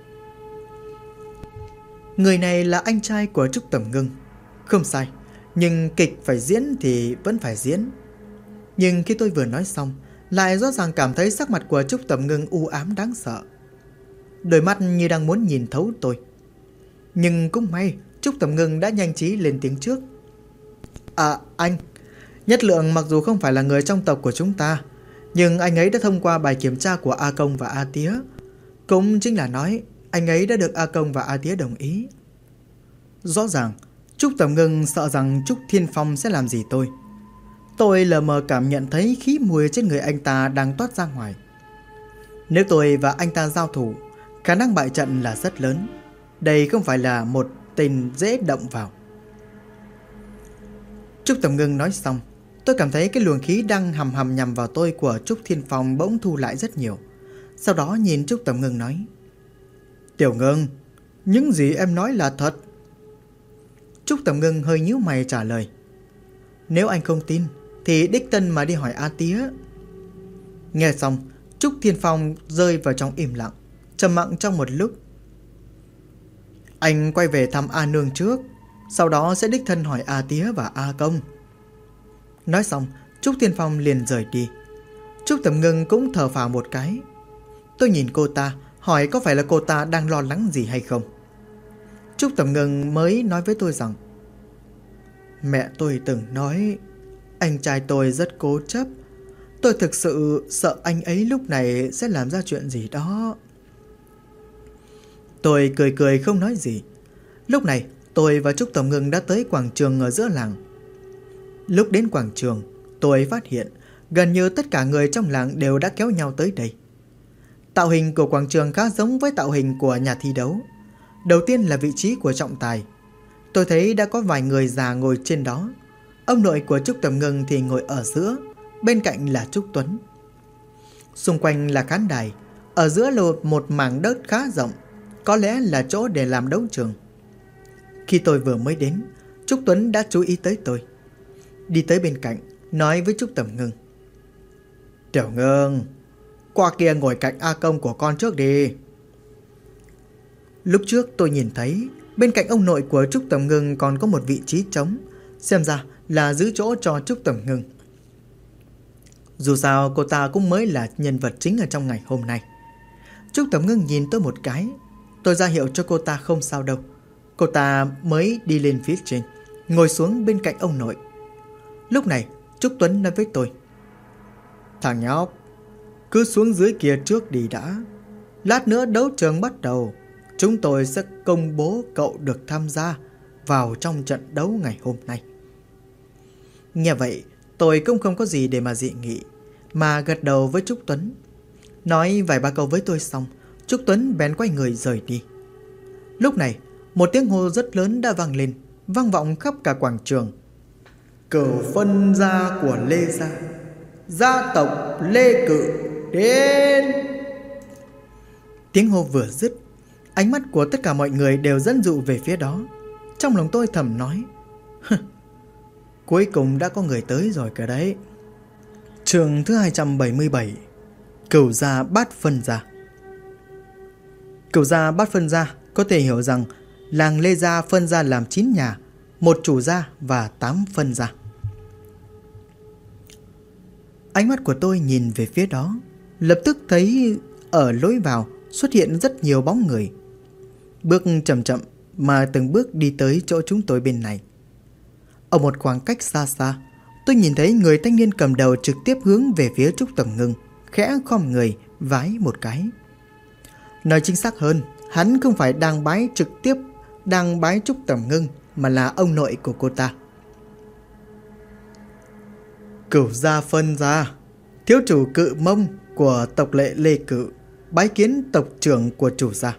Người này là anh trai của Trúc Tầm Ngưng. Không sai, nhưng kịch phải diễn thì vẫn phải diễn. Nhưng khi tôi vừa nói xong, lại rõ ràng cảm thấy sắc mặt của Trúc Tầm Ngưng u ám đáng sợ. Đôi mắt như đang muốn nhìn thấu tôi. Nhưng cũng may Trúc Tầm Ngưng đã nhanh trí lên tiếng trước. Anh, Nhất Lượng mặc dù không phải là người trong tộc của chúng ta, nhưng anh ấy đã thông qua bài kiểm tra của A Công và A Tía. Cũng chính là nói anh ấy đã được A Công và A Tía đồng ý. Rõ ràng Trúc Tầm Ngưng sợ rằng Trúc Thiên Phong sẽ làm gì tôi. Tôi lờ mờ cảm nhận thấy khí mùi trên người anh ta đang toát ra ngoài. Nếu tôi và anh ta giao thủ, khả năng bại trận là rất lớn. Đây không phải là một tên dễ động vào. Trúc Tầm Ngưng nói xong, tôi cảm thấy cái luồng khí đang hầm hầm nhằm vào tôi của Trúc Thiên Phong bỗng thu lại rất nhiều. Sau đó nhìn Trúc Tầm Ngưng nói. Tiểu Ngưng, những gì em nói là thật. Trúc Tầm Ngưng hơi nhíu mày trả lời. Nếu anh không tin thì đích thân mà đi hỏi A Tía. Nghe xong, Trúc Thiên Phong rơi vào trong im lặng, trầm mặc trong một lúc. Anh quay về thăm A Nương trước, sau đó sẽ đích thân hỏi A Tía và A Công. Nói xong, Trúc Thiên Phong liền rời đi. Trúc Tầm Ngưng cũng thở phào một cái. Tôi nhìn cô ta, hỏi có phải là cô ta đang lo lắng gì hay không. Trúc Tầm Ngưng mới nói với tôi rằng mẹ tôi từng nói anh trai tôi rất cố chấp. Tôi thực sự sợ anh ấy lúc này sẽ làm ra chuyện gì đó. Tôi cười cười không nói gì. Lúc này tôi và Trúc Tầm Ngưng đã tới quảng trường ở giữa làng. Lúc đến quảng trường, tôi phát hiện gần như tất cả người trong làng đều đã kéo nhau tới đây. Tạo hình của quảng trường khá giống với tạo hình của nhà thi đấu. Đầu tiên là vị trí của trọng tài. Tôi thấy đã có vài người già ngồi trên đó. Ông nội của Trúc Tầm Ngưng thì ngồi ở giữa, bên cạnh là Trúc Tuấn. Xung quanh là khán đài, ở giữa là một mảng đất khá rộng, có lẽ là chỗ để làm đấu trường. Khi tôi vừa mới đến, Trúc Tuấn đã chú ý tới tôi. Đi tới bên cạnh, nói với Trúc Tầm Ngưng: Tiểu Ngưng, qua kia ngồi cạnh A Công của con trước đi. Lúc trước tôi nhìn thấy bên cạnh ông nội của Trúc Tầm Ngưng còn có một vị trí trống, xem ra là giữ chỗ cho Trúc Tầm Ngưng. Dù sao cô ta cũng mới là nhân vật chính ở trong ngày hôm nay. Trúc Tầm Ngưng nhìn tôi một cái. Tôi ra hiệu cho cô ta không sao đâu. Cô ta mới đi lên phía trên, ngồi xuống bên cạnh ông nội. Lúc này Trúc Tuấn nói với tôi: Thằng nhóc, cứ xuống dưới kia trước đi đã. Lát nữa đấu trường bắt đầu, chúng tôi sẽ công bố cậu được tham gia vào trong trận đấu ngày hôm nay. Nghe vậy tôi cũng không có gì để mà dị nghị, mà gật đầu với Trúc Tuấn. Nói vài ba câu với tôi xong, Trúc Tuấn bèn quay người rời đi. Lúc này một tiếng hô rất lớn đã vang lên, vang vọng khắp cả quảng trường: Cửu phân gia của Lê gia, gia tộc Lê Cự đến. Tiếng hô vừa dứt, ánh mắt của tất cả mọi người đều dẫn dụ về phía đó. Trong lòng tôi thầm nói: Cuối cùng đã có người tới rồi cả đấy. Chương thứ 277: Cửu gia bát phân gia. Cửu gia bát phân gia có thể hiểu rằng làng Lê gia phân ra làm 9 nhà, 1 chủ gia và 8 phân gia. Ánh mắt của tôi nhìn về phía đó, lập tức thấy ở lối vào xuất hiện rất nhiều bóng người. Bước chậm chậm mà từng bước đi tới chỗ chúng tôi bên này. Ở một khoảng cách xa xa, tôi nhìn thấy người thanh niên cầm đầu trực tiếp hướng về phía Trúc Tầm Ngưng, khẽ khom người vái một cái. Nói chính xác hơn, hắn không phải đang bái trực tiếp đang bái Trúc Tầm Ngưng, mà là ông nội của cô ta. Cửu gia phân gia, thiếu chủ Cự Mông của tộc lệ Lê Cự bái kiến tộc trưởng của chủ gia.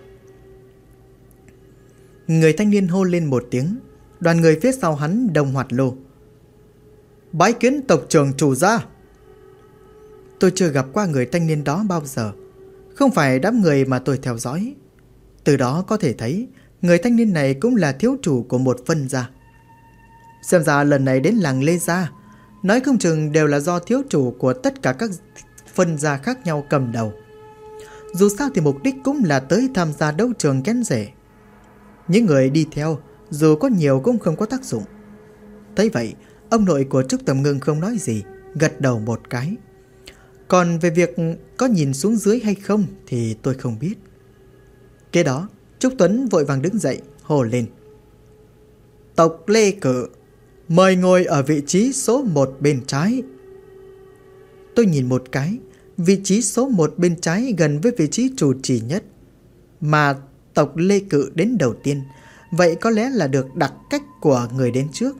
Người thanh niên hô lên một tiếng. Đoàn người phía sau hắn đồng hoạt lô: Bái kiến tộc trưởng chủ gia. Tôi chưa gặp qua người thanh niên đó bao giờ, không phải đám người mà tôi theo dõi. Từ đó có thể thấy người thanh niên này cũng là thiếu chủ của một phân gia. Xem ra lần này đến làng Lê gia, nói không chừng đều là do thiếu chủ của tất cả các phân gia khác nhau cầm đầu. Dù sao thì mục đích cũng là tới tham gia đấu trường kén rể. Những người đi theo dù có nhiều cũng không có tác dụng. Thấy vậy, ông nội của Trúc Tầm Ngưng không nói gì, gật đầu một cái. Còn về việc có nhìn xuống dưới hay không thì tôi không biết. Kế đó, Trúc Tuấn vội vàng đứng dậy, hô lên: Tộc Lê Cự, mời ngồi ở vị trí số 1 bên trái. Tôi nhìn một cái, vị trí số 1 bên trái gần với vị trí chủ trì nhất, mà tộc Lê Cự đến đầu tiên, vậy có lẽ là được đặt cách của người đến trước.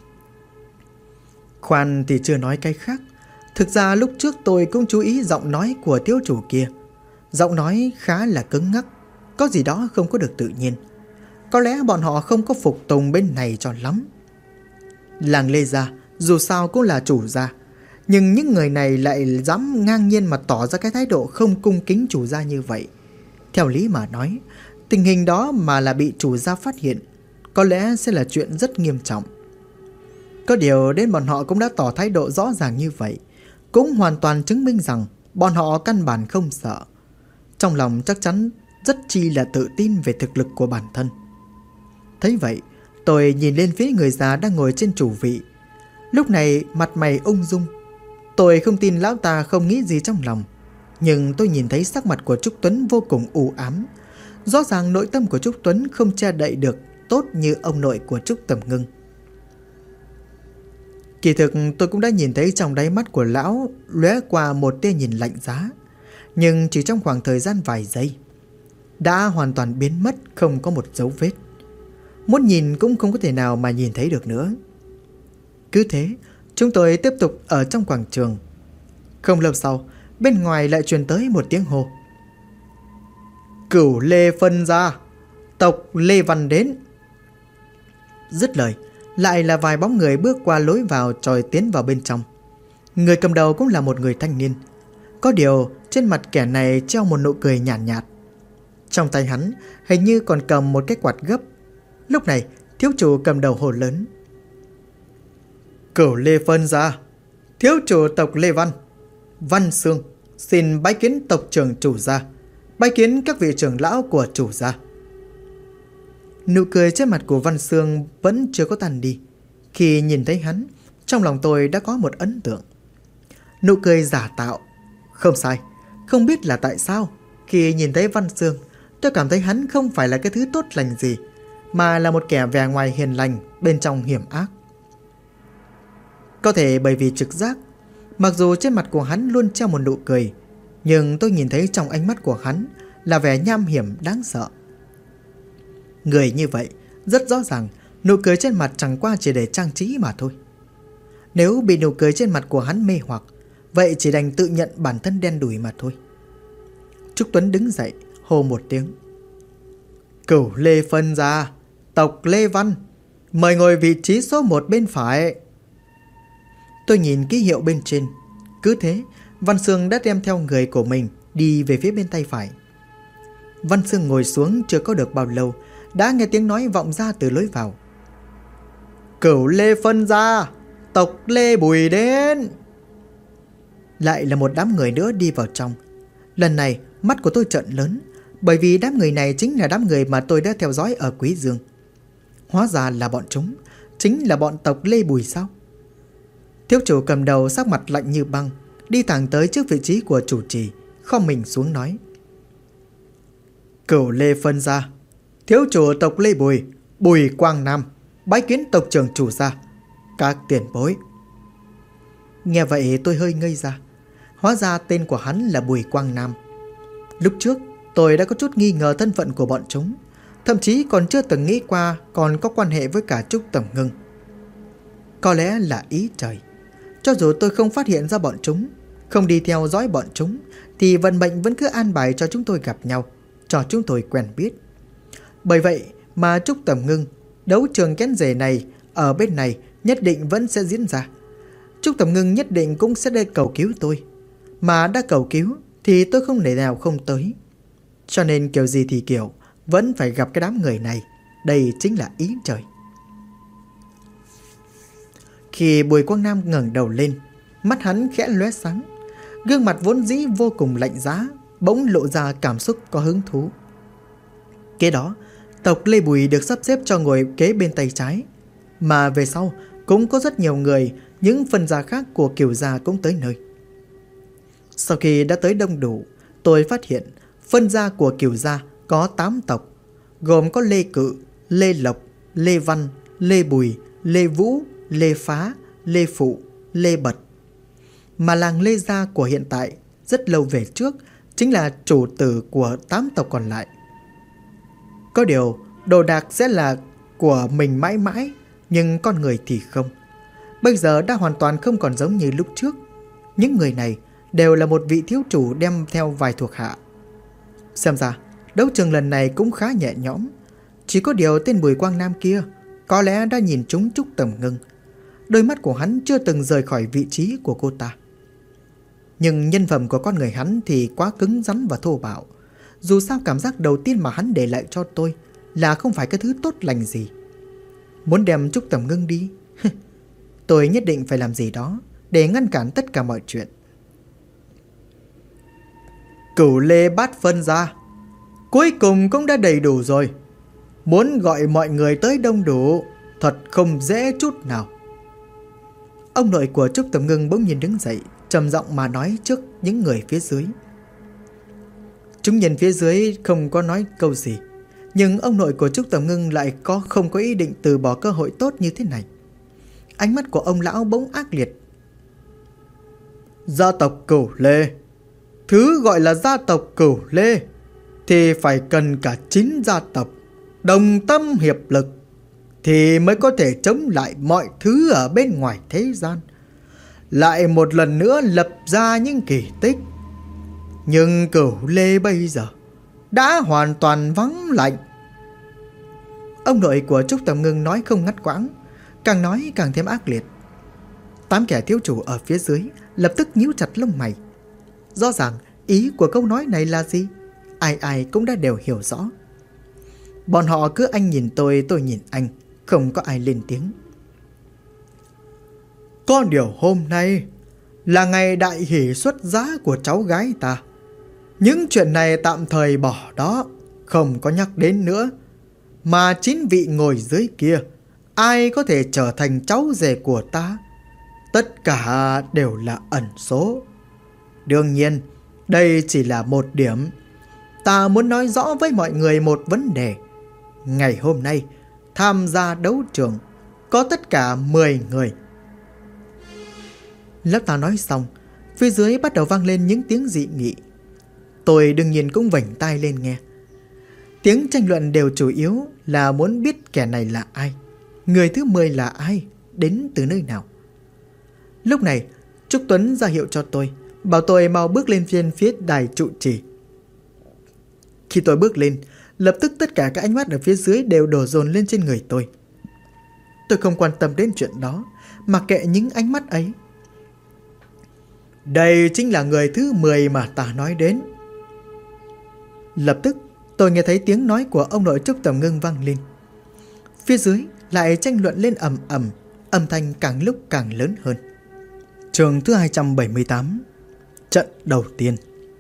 Khoan thì chưa nói cái khác. Thực ra lúc trước tôi cũng chú ý giọng nói của thiếu chủ kia. Giọng nói khá là cứng ngắc, có gì đó không có được tự nhiên. Có lẽ bọn họ không có phục tùng bên này cho lắm. Làng Lê gia dù sao cũng là chủ gia, nhưng những người này lại dám ngang nhiên mà tỏ ra cái thái độ không cung kính chủ gia như vậy. Theo lý mà nói, tình hình đó mà là bị chủ gia phát hiện, có lẽ sẽ là chuyện rất nghiêm trọng. Có điều đến bọn họ cũng đã tỏ thái độ rõ ràng như vậy, cũng hoàn toàn chứng minh rằng bọn họ căn bản không sợ. Trong lòng chắc chắn rất chi là tự tin về thực lực của bản thân. Thấy vậy, tôi nhìn lên phía người già đang ngồi trên chủ vị. Lúc này mặt mày ung dung. Tôi không tin lão ta không nghĩ gì trong lòng, nhưng tôi nhìn thấy sắc mặt của Trúc Tuấn vô cùng u ám. Rõ ràng nội tâm của Trúc Tuấn không che đậy được tốt như ông nội của Trúc Tầm Ngưng. Kỳ thực tôi cũng đã nhìn thấy trong đáy mắt của lão lóe qua một tia nhìn lạnh giá, nhưng chỉ trong khoảng thời gian vài giây đã hoàn toàn biến mất, không có một dấu vết. Muốn nhìn cũng không có thể nào mà nhìn thấy được nữa. Cứ thế, chúng tôi tiếp tục ở trong quảng trường. Không lâu sau, bên ngoài lại truyền tới một tiếng hô. Cửu Lê phân ra, tộc Lê Văn đến. Dứt lời, lại là vài bóng người bước qua lối vào tròi tiến vào bên trong. Người cầm đầu cũng là một người thanh niên. Có điều trên mặt kẻ này treo một nụ cười nhàn nhạt. Trong tay hắn hình như còn cầm một cái quạt gấp. Lúc này thiếu chủ cầm đầu hô lớn. Cửu Lê phân ra, thiếu chủ tộc Lê Văn, Văn Xương xin bái kiến tộc trưởng chủ gia, bái kiến các vị trưởng lão của chủ gia. Nụ cười trên mặt của Văn Xương vẫn chưa có tan đi. Khi nhìn thấy hắn, trong lòng tôi đã có một ấn tượng. Nụ cười giả tạo. Không sai, không biết là tại sao khi nhìn thấy Văn Xương, tôi cảm thấy hắn không phải là cái thứ tốt lành gì, mà là một kẻ vẻ ngoài hiền lành, bên trong hiểm ác. Có thể bởi vì trực giác, mặc dù trên mặt của hắn luôn treo một nụ cười, nhưng tôi nhìn thấy trong ánh mắt của hắn là vẻ nham hiểm đáng sợ. Người như vậy, rất rõ ràng nụ cười trên mặt chẳng qua chỉ để trang trí mà thôi. Nếu bị nụ cười trên mặt của hắn mê hoặc, vậy chỉ đành tự nhận bản thân đen đủi mà thôi. Trúc Tuấn đứng dậy, hô một tiếng. Cửu Lê phân ra, tộc Lê Văn, mời ngồi vị trí số 1 bên phải. Tôi nhìn ký hiệu bên trên. Cứ thế, Văn Xương đã đem theo người của mình đi về phía bên tay phải. Văn Xương ngồi xuống chưa có được bao lâu, đã nghe tiếng nói vọng ra từ lối vào. Cửu Lê phân ra, tộc Lê Bùi đến. Lại là một đám người nữa đi vào trong. Lần này mắt của tôi trợn lớn, bởi vì đám người này chính là đám người mà tôi đã theo dõi ở Quý Dương. Hóa ra là bọn chúng, chính là bọn tộc Lê Bùi sao? Thiếu chủ cầm đầu sắc mặt lạnh như băng, đi thẳng tới trước vị trí của chủ trì, khom mình xuống nói. Cửu Lê phân ra, thiếu chủ tộc Lê Bùi, Bùi Quang Nam, bái kiến tộc trưởng chủ gia, các tiền bối. Nghe vậy tôi hơi ngây ra. Hóa ra tên của hắn là Bùi Quang Nam. Lúc trước tôi đã có chút nghi ngờ thân phận của bọn chúng, thậm chí còn chưa từng nghĩ qua còn có quan hệ với cả Trúc Tầm Ngưng. Có lẽ là ý trời. Cho dù tôi không phát hiện ra bọn chúng, không đi theo dõi bọn chúng, thì vận mệnh vẫn cứ an bài cho chúng tôi gặp nhau, cho chúng tôi quen biết. Bởi vậy mà Trúc Tầm Ngưng, đấu trường kén rể này ở bên này nhất định vẫn sẽ diễn ra. Trúc Tầm Ngưng nhất định cũng sẽ đến cầu cứu tôi. Mà đã cầu cứu thì tôi không thể nào không tới. Cho nên kiểu gì thì kiểu, vẫn phải gặp cái đám người này. Đây chính là ý trời. Khi Bùi Quang Nam ngẩng đầu lên, mắt hắn khẽ lóe sáng. Gương mặt vốn dĩ vô cùng lạnh giá bỗng lộ ra cảm xúc có hứng thú. Kế đó, tộc Lê Bùi được sắp xếp cho ngồi kế bên tay trái. Mà về sau cũng có rất nhiều người, những phân gia khác của Kiều gia cũng tới nơi. Sau khi đã tới đông đủ, tôi phát hiện phân gia của Kiều gia có 8 tộc, gồm có Lê Cự, Lê Lộc, Lê Văn, Lê Bùi, Lê Vũ, Lê Phá, Lê Phụ, Lê Bật. Mà làng Lê gia của hiện tại rất lâu về trước chính là chủ tử của 8 tộc còn lại. Có điều đồ đạc sẽ là của mình mãi mãi, nhưng con người thì không. Bây giờ đã hoàn toàn không còn giống như lúc trước. Những người này đều là một vị thiếu chủ đem theo vài thuộc hạ. Xem ra đấu trường lần này cũng khá nhẹ nhõm. Chỉ có điều tên Bùi Quang Nam kia có lẽ đã nhìn trúng Trúc Tầm Ngưng. Đôi mắt của hắn chưa từng rời khỏi vị trí của cô ta. Nhưng nhân phẩm của con người hắn thì quá cứng rắn và thô bạo. Dù sao cảm giác đầu tiên mà hắn để lại cho tôi là không phải cái thứ tốt lành gì. Muốn đem Trúc Tầm Ngưng đi, tôi nhất định phải làm gì đó để ngăn cản tất cả mọi chuyện. Cửu Lê bát phân ra, cuối cùng cũng đã đầy đủ rồi. Muốn gọi mọi người tới đông đủ thật không dễ chút nào. Ông nội của Trúc Tầm Ngưng bỗng nhiên đứng dậy, trầm giọng mà nói trước những người phía dưới. Chúng nhân phía dưới không có nói câu gì, Nhưng ông nội của Trúc Tầm Ngưng lại không có ý định từ bỏ cơ hội tốt như thế này. Ánh mắt của ông lão bỗng ác liệt. Gia tộc Cửu Lê, thứ gọi là gia tộc Cửu Lê thì phải cần cả 9 gia tộc đồng tâm hiệp lực thì mới có thể chống lại mọi thứ ở bên ngoài thế gian, lại một lần nữa lập ra những kỳ tích. Nhưng Cửu Lê bây giờ đã hoàn toàn vắng lạnh. Ông nội của Trúc Tầm Ngưng nói không ngắt quãng, càng nói càng thêm ác liệt. 8 kẻ thiếu chủ ở phía dưới lập tức nhíu chặt lông mày. Rõ ràng ý của câu nói này là gì, ai ai cũng đã đều hiểu rõ. Bọn họ cứ anh nhìn tôi nhìn anh, không có ai lên tiếng. Có điều hôm nay là ngày đại hỷ xuất giá của cháu gái ta. Những chuyện này tạm thời bỏ đó, không có nhắc đến nữa. Mà 9 vị ngồi dưới kia, ai có thể trở thành cháu rể của ta, tất cả đều là ẩn số. Đương nhiên, đây chỉ là một điểm. Ta muốn nói rõ với mọi người một vấn đề. Ngày hôm nay, tham gia đấu trường có tất cả 10 người. Lớp ta nói xong, phía dưới bắt đầu vang lên những tiếng dị nghị. Tôi đương nhiên cũng vểnh tai lên nghe. Tiếng tranh luận đều chủ yếu là muốn biết kẻ này là ai, người thứ 10 là ai, đến từ nơi nào. Lúc này, Trúc Tuấn ra hiệu cho tôi, bảo tôi mau bước lên phía đài trụ trì. Khi tôi bước lên, lập tức tất cả các ánh mắt ở phía dưới đều đổ dồn lên trên người tôi. Tôi không quan tâm đến chuyện đó, mặc kệ những ánh mắt ấy. Đây chính là người thứ 10 mà ta nói đến. Lập tức tôi nghe thấy tiếng nói của ông nội Trúc Tầm Ngưng vang lên. Phía dưới lại tranh luận lên ầm ầm, âm thanh càng lúc càng lớn hơn. Chương thứ 278, trận đầu tiên.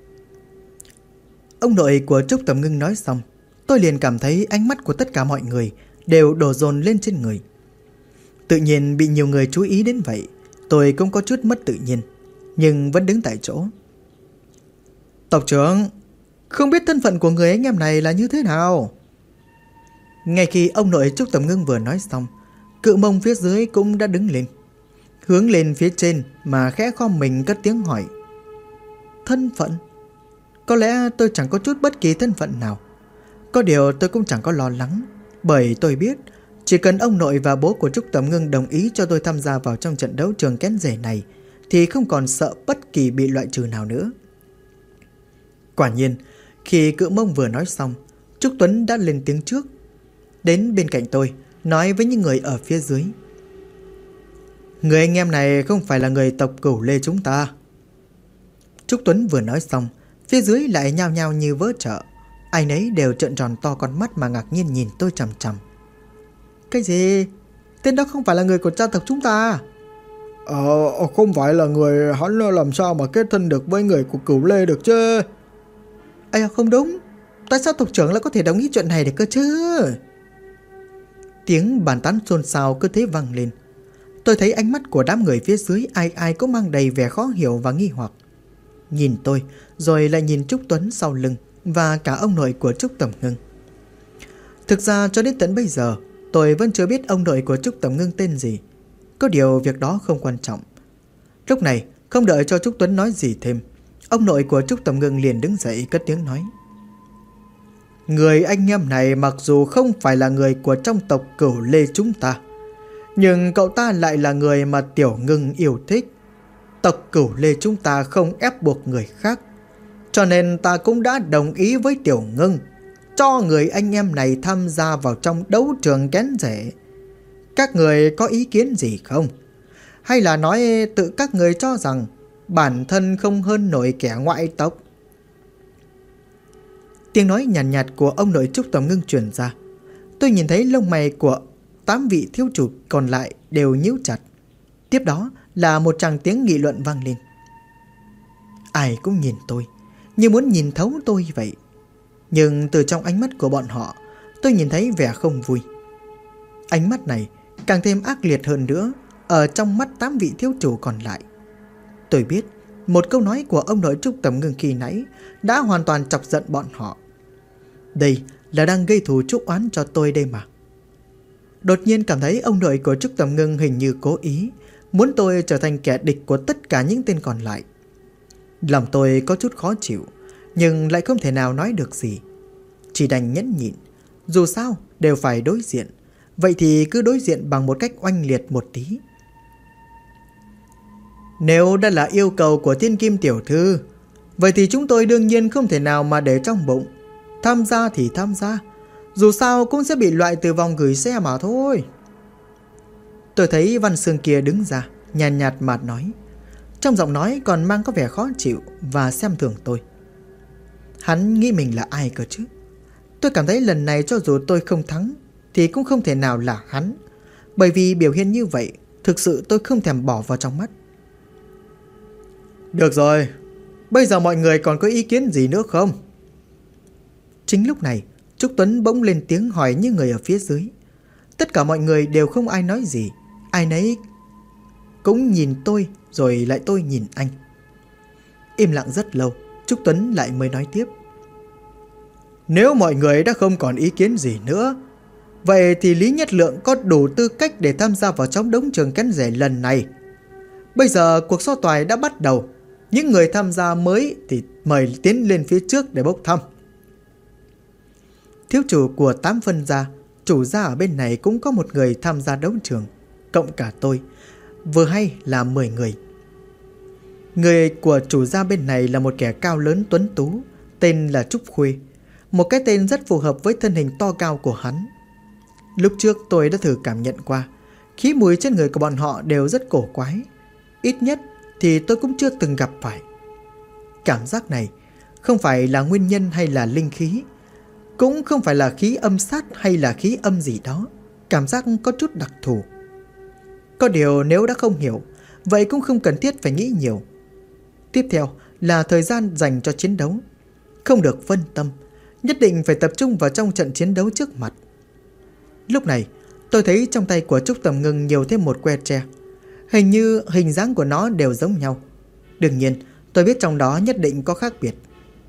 Ông nội của Trúc Tầm Ngưng nói xong, tôi liền cảm thấy ánh mắt của tất cả mọi người đều đổ dồn lên trên người. Tự nhiên bị nhiều người chú ý đến vậy, tôi cũng có chút mất tự nhiên, nhưng vẫn đứng tại chỗ. Tộc trưởng, không biết thân phận của người anh em này là như thế nào? Ngay khi ông nội Trúc Tầm Ngưng vừa nói xong, Cự Mông phía dưới cũng đã đứng lên, hướng lên phía trên mà khẽ khom mình cất tiếng hỏi. Thân phận? Có lẽ tôi chẳng có chút bất kỳ thân phận nào. Có điều tôi cũng chẳng có lo lắng, bởi tôi biết chỉ cần ông nội và bố của Trúc Tầm Ngưng đồng ý cho tôi tham gia vào trong trận đấu trường kén rể này thì không còn sợ bất kỳ bị loại trừ nào nữa. Quả nhiên, khi Cự Mông vừa nói xong, Trúc Tuấn đã lên tiếng trước, đến bên cạnh tôi, nói với những người ở phía dưới. Người anh em này không phải là người tộc Cửu Lê chúng ta. Trúc Tuấn vừa nói xong, phía dưới lại nhao nhao như vỡ chợ. Ai nấy đều trợn tròn to con mắt mà ngạc nhiên nhìn tôi chằm chằm. Cái gì? Tên đó không phải là người của gia tộc chúng ta? Không phải là người, hắn làm sao mà kết thân được với người của Cửu Lê được chứ? Không đúng. Tại sao tộc trưởng lại có thể đồng ý chuyện này được cơ chứ? Tiếng bàn tán xôn xao cứ thế vang lên. Tôi thấy ánh mắt của đám người phía dưới ai ai cũng mang đầy vẻ khó hiểu và nghi hoặc. Nhìn tôi, rồi lại nhìn Trúc Tuấn sau lưng và cả ông nội của Trúc Tầm Ngưng. Thực ra cho đến tận bây giờ, tôi vẫn chưa biết ông nội của Trúc Tầm Ngưng tên gì. Có điều việc đó không quan trọng. Lúc này, không đợi cho Trúc Tuấn nói gì thêm, ông nội của Trúc Tầm Ngưng liền đứng dậy cất tiếng nói. Người anh em này mặc dù không phải là người của trong tộc Cửu Lê chúng ta, nhưng cậu ta lại là người mà Tiểu Ngưng yêu thích. Tộc Cửu Lê chúng ta không ép buộc người khác, cho nên ta cũng đã đồng ý với Tiểu Ngưng cho người anh em này tham gia vào trong đấu trường kén rể. Các người có ý kiến gì không? Hay là nói tự các người cho rằng bản thân không hơn nổi kẻ ngoại tộc? Tiếng nói nhàn nhạt của ông nội Trúc Tầm Ngưng truyền ra. Tôi nhìn thấy lông mày của 8 vị thiếu chủ còn lại đều nhíu chặt. Tiếp đó là một tràng tiếng nghị luận vang lên. Ai cũng nhìn tôi, như muốn nhìn thấu tôi vậy. Nhưng từ trong ánh mắt của bọn họ, tôi nhìn thấy vẻ không vui. Ánh mắt này càng thêm ác liệt hơn nữa ở trong mắt 8 vị thiếu chủ còn lại. Tôi biết một câu nói của ông nội Trúc Tầm Ngưng khi nãy đã hoàn toàn chọc giận bọn họ. Đây là đang gây thù chuốc oán cho tôi đây mà. Đột nhiên cảm thấy ông nội của Trúc Tầm Ngưng hình như cố ý muốn tôi trở thành kẻ địch của tất cả những tên còn lại. Lòng tôi có chút khó chịu, nhưng lại không thể nào nói được gì. Chỉ đành nhẫn nhịn. Dù sao đều phải đối diện, vậy thì cứ đối diện bằng một cách oanh liệt một tí. Nếu đã là yêu cầu của Thiên Kim tiểu thư, vậy thì chúng tôi đương nhiên không thể nào mà để trong bụng. Tham gia thì tham gia, dù sao cũng sẽ bị loại từ vòng gửi xe mà thôi. Tôi thấy Văn Sương kia đứng ra, nhàn nhạt mạt nói. Trong giọng nói còn mang có vẻ khó chịu và xem thường tôi. Hắn nghĩ mình là ai cơ chứ? Tôi cảm thấy lần này cho dù tôi không thắng thì cũng không thể nào là hắn, bởi vì biểu hiện như vậy thực sự tôi không thèm bỏ vào trong mắt. Được rồi, bây giờ mọi người còn có ý kiến gì nữa không? Chính lúc này Trúc Tuấn bỗng lên tiếng hỏi như người ở phía dưới. Tất cả mọi người đều không ai nói gì, ai nấy cũng nhìn tôi rồi lại tôi nhìn anh. Im lặng rất lâu, Trúc Tuấn lại mới nói tiếp. Nếu mọi người đã không còn ý kiến gì nữa, vậy thì Lý Nhất Lượng có đủ tư cách để tham gia vào trong đấu trường cắn rể lần này. Bây giờ cuộc so tài đã bắt đầu, những người tham gia mới thì mời tiến lên phía trước để bốc thăm. Thiếu chủ của 8 phân gia, chủ gia ở bên này cũng có một người tham gia đấu trường, cộng cả tôi, vừa hay là 10 người. Người của chủ gia bên này là một kẻ cao lớn tuấn tú, tên là Trúc Khuê, một cái tên rất phù hợp với thân hình to cao của hắn. Lúc trước tôi đã thử cảm nhận qua, khí mùi trên người của bọn họ đều rất cổ quái, ít nhất thì tôi cũng chưa từng gặp phải. Cảm giác này không phải là nguyên nhân hay là linh khí, cũng không phải là khí âm sát hay là khí âm gì đó, cảm giác có chút đặc thù. Có điều nếu đã không hiểu, vậy cũng không cần thiết phải nghĩ nhiều. Tiếp theo là thời gian dành cho chiến đấu. Không được phân tâm, nhất định phải tập trung vào trong trận chiến đấu trước mặt. Lúc này tôi thấy trong tay của Trúc Tầm Ngưng nhiều thêm một que tre. Hình như hình dáng của nó đều giống nhau. Đương nhiên tôi biết trong đó nhất định có khác biệt.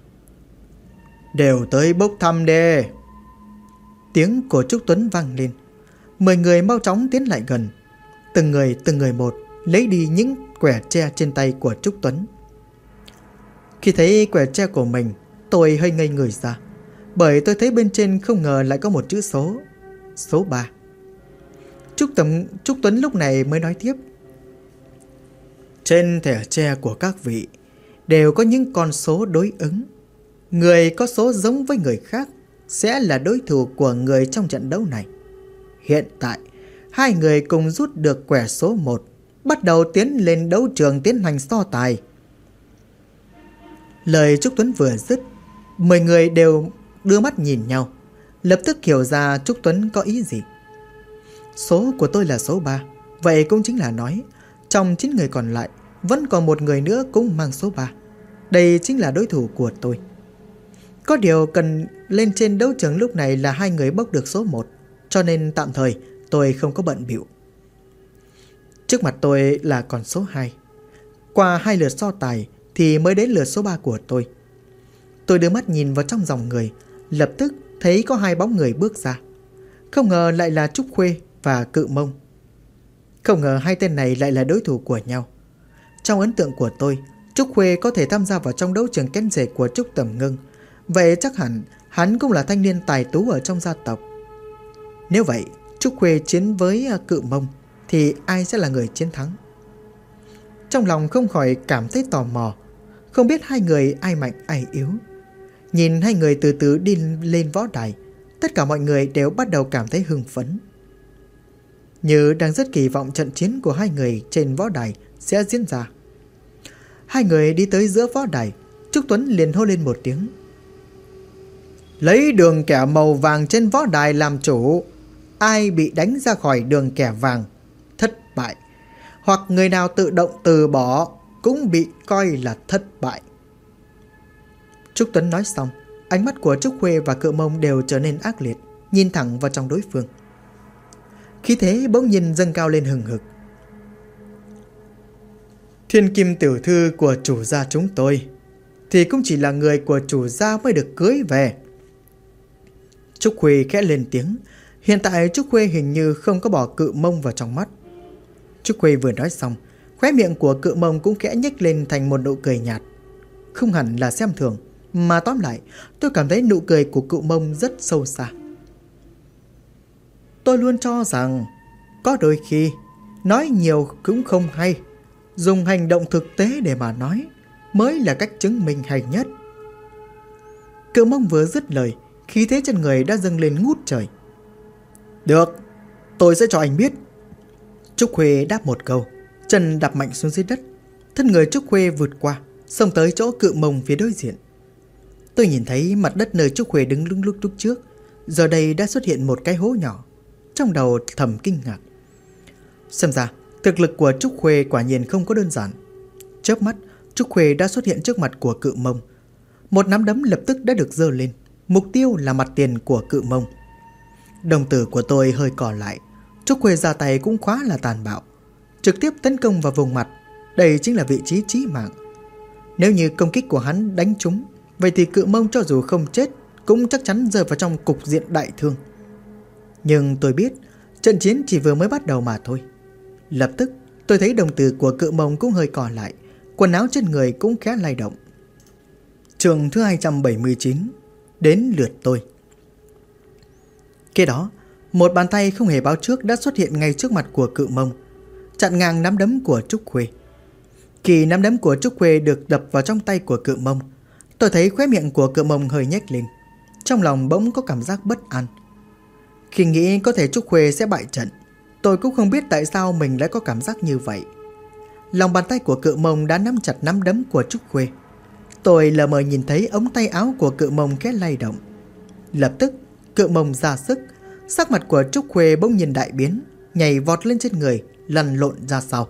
Đều tới bốc thăm đi. Tiếng của Trúc Tuấn vang lên. 10 người mau chóng tiến lại gần. Từng người một lấy đi những quẻ tre trên tay của Trúc Tuấn. Khi thấy quẻ tre của mình, tôi hơi ngây người ra, bởi tôi thấy bên trên không ngờ lại có một chữ số. Số 3. Trúc Tuấn lúc này mới nói tiếp. Trên thẻ tre của các vị đều có những con số đối ứng. Người có số giống với người khác sẽ là đối thủ của người trong trận đấu này. Hiện tại, hai người cùng rút được quẻ số 1, bắt đầu tiến lên đấu trường tiến hành so tài. Lời Trúc Tuấn vừa dứt, 10 người đều đưa mắt nhìn nhau, lập tức hiểu ra Trúc Tuấn có ý gì. Số của tôi là số 3, vậy cũng chính là nói trong 9 người còn lại vẫn còn một người nữa cũng mang số 3. Đây chính là đối thủ của tôi. Có điều cần lên trên đấu trường lúc này là hai người bốc được số 1, cho nên tạm thời tôi không có bận bịu. Trước mặt tôi là còn số 2. Qua 2 lượt so tài thì mới đến lượt số 3 của tôi. Tôi đưa mắt nhìn vào trong dòng người, lập tức thấy có 2 bóng người bước ra. Không ngờ lại là Trúc Khuê và Cự Mông. Không ngờ hai tên này lại là đối thủ của nhau. Trong ấn tượng của tôi, Trúc Khuê có thể tham gia vào trong đấu trường kén rể của Trúc Tầm Ngưng, vậy chắc hẳn hắn cũng là thanh niên tài tú ở trong gia tộc. Nếu vậy, Trúc Khuê chiến với Cự Mông thì ai sẽ là người chiến thắng? Trong lòng không khỏi cảm thấy tò mò, không biết hai người ai mạnh ai yếu. Nhìn hai người từ từ đi lên võ đài, tất cả mọi người đều bắt đầu cảm thấy hưng phấn, như đang rất kỳ vọng trận chiến của hai người trên võ đài sẽ diễn ra. Hai người đi tới giữa võ đài, Trúc Tuấn liền hô lên một tiếng. Lấy đường kẻ màu vàng trên võ đài làm chủ. Ai bị đánh ra khỏi đường kẻ vàng thất bại, hoặc người nào tự động từ bỏ cũng bị coi là thất bại. Trúc Tuấn nói xong, ánh mắt của Trúc Khuê và Cự Mông đều trở nên ác liệt, nhìn thẳng vào trong đối phương. Khí thế bỗng nhiên dâng cao lên hừng hực. Thiên Kim tiểu thư của chủ gia chúng tôi thì cũng chỉ là người của chủ gia mới được cưới về. Trúc Khuê khẽ lên tiếng. Hiện tại Trúc Khuê hình như không có bỏ Cự Mông vào trong mắt. Trúc Khuê vừa nói xong, khóe miệng của Cự Mông cũng khẽ nhếch lên thành một nụ cười nhạt. Không hẳn là xem thường, mà tóm lại tôi cảm thấy nụ cười của Cự Mông rất sâu xa. Tôi luôn cho rằng có đôi khi nói nhiều cũng không hay, dùng hành động thực tế để mà nói mới là cách chứng minh hay nhất. Cự Mông vừa dứt lời, khí thế trên người đã dâng lên ngút trời. Được, tôi sẽ cho anh biết. Trúc Khuê đáp một câu, chân đạp mạnh xuống dưới đất. Thân người Trúc Khuê vượt qua, xông tới chỗ Cự Mông phía đối diện. Tôi nhìn thấy mặt đất nơi Trúc Khuê đứng lúc trước, giờ đây đã xuất hiện một cái hố nhỏ. Trong đầu thầm kinh ngạc. Xem ra thực lực của Trúc Khuê quả nhiên không có đơn giản. Chớp mắt, Trúc Khuê đã xuất hiện trước mặt của Cự Mông. Một nắm đấm lập tức đã được giơ lên, mục tiêu là mặt tiền của Cự Mông. Đồng tử của tôi hơi cò lại. Trúc Khuê ra tay cũng quá là tàn bạo, trực tiếp tấn công vào vùng mặt. Đây chính là vị trí chí mạng. Nếu như công kích của hắn đánh trúng, vậy thì Cự Mông cho dù không chết cũng chắc chắn rơi vào trong cục diện đại thương. Nhưng tôi biết trận chiến chỉ vừa mới bắt đầu mà thôi. Lập tức tôi thấy đồng tử của Cự Mông cũng hơi cò lại, quần áo trên người cũng khẽ lay động. Chương thứ 279, đến lượt tôi. Kế đó, một bàn tay không hề báo trước đã xuất hiện ngay trước mặt của Cự Mông, chặn ngang nắm đấm của Trúc Khuê. Khi nắm đấm của Trúc Khuê được đập vào trong tay của Cự Mông, tôi thấy khóe miệng của Cự Mông hơi nhếch lên. Trong lòng bỗng có cảm giác bất an. Khi nghĩ có thể Trúc Khuê sẽ bại trận, tôi cũng không biết tại sao mình lại có cảm giác như vậy. Lòng bàn tay của Cự Mông đã nắm chặt nắm đấm của Trúc Khuê. Tôi lờ mờ nhìn thấy ống tay áo của Cự Mông khẽ lay động. Lập tức Cự Mông ra sức, sắc mặt của Trúc Khuê bỗng nhiên đại biến, nhảy vọt lên trên người, lăn lộn ra sau.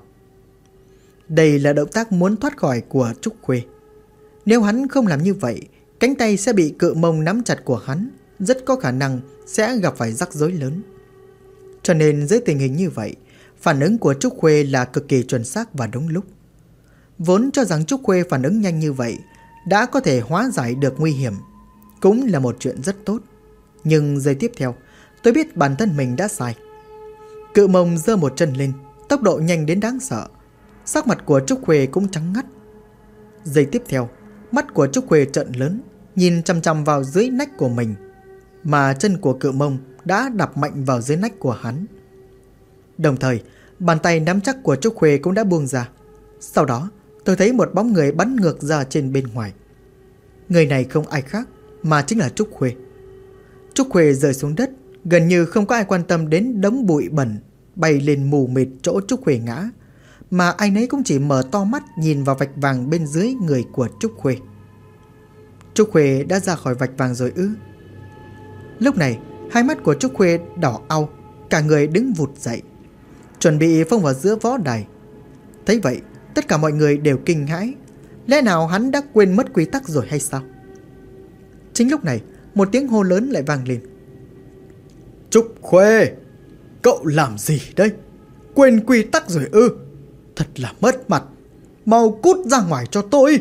Đây là động tác muốn thoát khỏi của Trúc Khuê. Nếu hắn không làm như vậy, cánh tay sẽ bị Cự Mông nắm chặt của hắn, rất có khả năng sẽ gặp phải rắc rối lớn. Cho nên dưới tình hình như vậy, phản ứng của Trúc Khuê là cực kỳ chuẩn xác và đúng lúc. Vốn cho rằng Trúc Khuê phản ứng nhanh như vậy đã có thể hóa giải được nguy hiểm, cũng là một chuyện rất tốt. Nhưng giây tiếp theo, tôi biết bản thân mình đã sai. Cự Mông giơ một chân lên, tốc độ nhanh đến đáng sợ. Sắc mặt của Trúc Khuê cũng trắng ngắt. Giây tiếp theo, mắt của Trúc Khuê trợn lớn, nhìn chằm chằm vào dưới nách của mình, mà chân của Cự Mông đã đạp mạnh vào dưới nách của hắn. Đồng thời, bàn tay nắm chắc của Trúc Khuê cũng đã buông ra. Sau đó, tôi thấy một bóng người bắn ngược ra trên bên ngoài. Người này không ai khác mà chính là Trúc Khuê. Trúc Khuê rơi xuống đất, gần như không có ai quan tâm đến đống bụi bẩn bay lên mù mịt chỗ Trúc Khuê ngã, mà ai nấy cũng chỉ mở to mắt nhìn vào vạch vàng bên dưới người của Trúc Khuê. Trúc Khuê đã ra khỏi vạch vàng rồi ư? Lúc này, hai mắt của Trúc Khuê đỏ au, cả người đứng vụt dậy, chuẩn bị phông vào giữa võ đài. Thấy vậy, tất cả mọi người đều kinh hãi. Lẽ nào hắn đã quên mất quy tắc rồi hay sao? Chính lúc này, một tiếng hô lớn lại vang lên. Trúc Khuê, cậu làm gì đây? Quên quy tắc rồi ư? Thật là mất mặt. Mau cút ra ngoài cho tôi.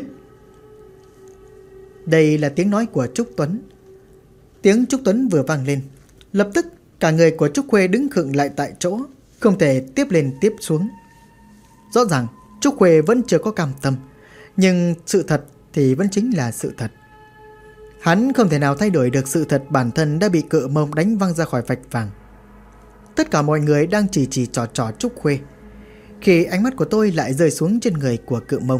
Đây là tiếng nói của Trúc Tuấn. Tiếng Trúc Tuấn vừa vang lên, lập tức cả người của Trúc Khuê đứng khựng lại tại chỗ, không thể tiếp lên tiếp xuống. Rõ ràng Trúc Khuê vẫn chưa có cam tâm, nhưng sự thật thì vẫn chính là sự thật. Hắn không thể nào thay đổi được sự thật bản thân đã bị Cự Mông đánh văng ra khỏi vạch vàng. Tất cả mọi người đang chỉ trò Trúc Khuê, khi ánh mắt của tôi lại rơi xuống trên người của Cự Mông.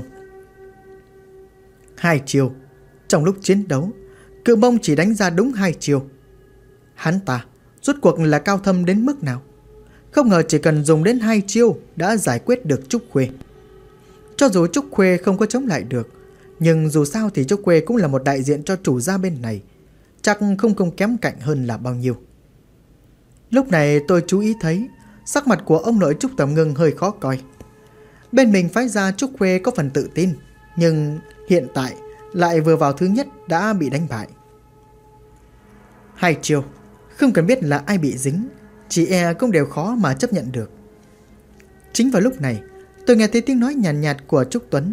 2 chiêu. Trong lúc chiến đấu, Cự Mông chỉ đánh ra đúng 2 chiêu. Hắn ta rốt cuộc là cao thâm đến mức nào? Không ngờ chỉ cần dùng đến 2 chiêu đã giải quyết được Trúc Khuê. Cho dù Trúc Khuê không có chống lại được, nhưng dù sao thì Trúc Khuê cũng là một đại diện cho chủ gia bên này, chắc không kém cạnh hơn là bao nhiêu. Lúc này tôi chú ý thấy sắc mặt của ông nội Trúc Tầm Ngưng hơi khó coi. Bên mình phái ra Trúc Khuê có phần tự tin, nhưng hiện tại lại vừa vào thứ nhất đã bị đánh bại. 2 chiêu, không cần biết là ai bị dính, chỉ e cũng đều khó mà chấp nhận được. Chính vào lúc này, tôi nghe thấy tiếng nói nhàn nhạt của Trúc Tuấn.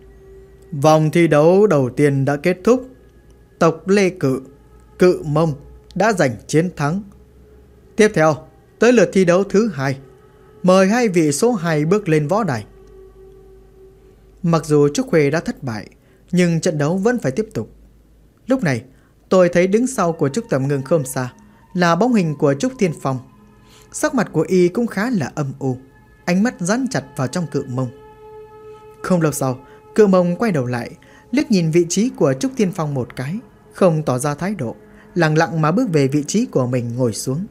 Vòng thi đấu đầu tiên đã kết thúc. Tộc Lê Cự, Cự Mông đã giành chiến thắng. Tiếp theo, tới lượt thi đấu thứ 2. Mời hai vị số 2 bước lên võ đài. Mặc dù Trúc Khuê đã thất bại, nhưng trận đấu vẫn phải tiếp tục. Lúc này, tôi thấy đứng sau của Trúc Tầm Ngưng không xa là bóng hình của Trúc Thiên Phong. Sắc mặt của y cũng khá là âm u, ánh mắt dán chặt vào trong Cự Mông. Không lâu sau, Cự Mông quay đầu lại, liếc nhìn vị trí của Trúc Thiên Phong một cái, không tỏ ra thái độ, lặng lặng mà bước về vị trí của mình ngồi xuống.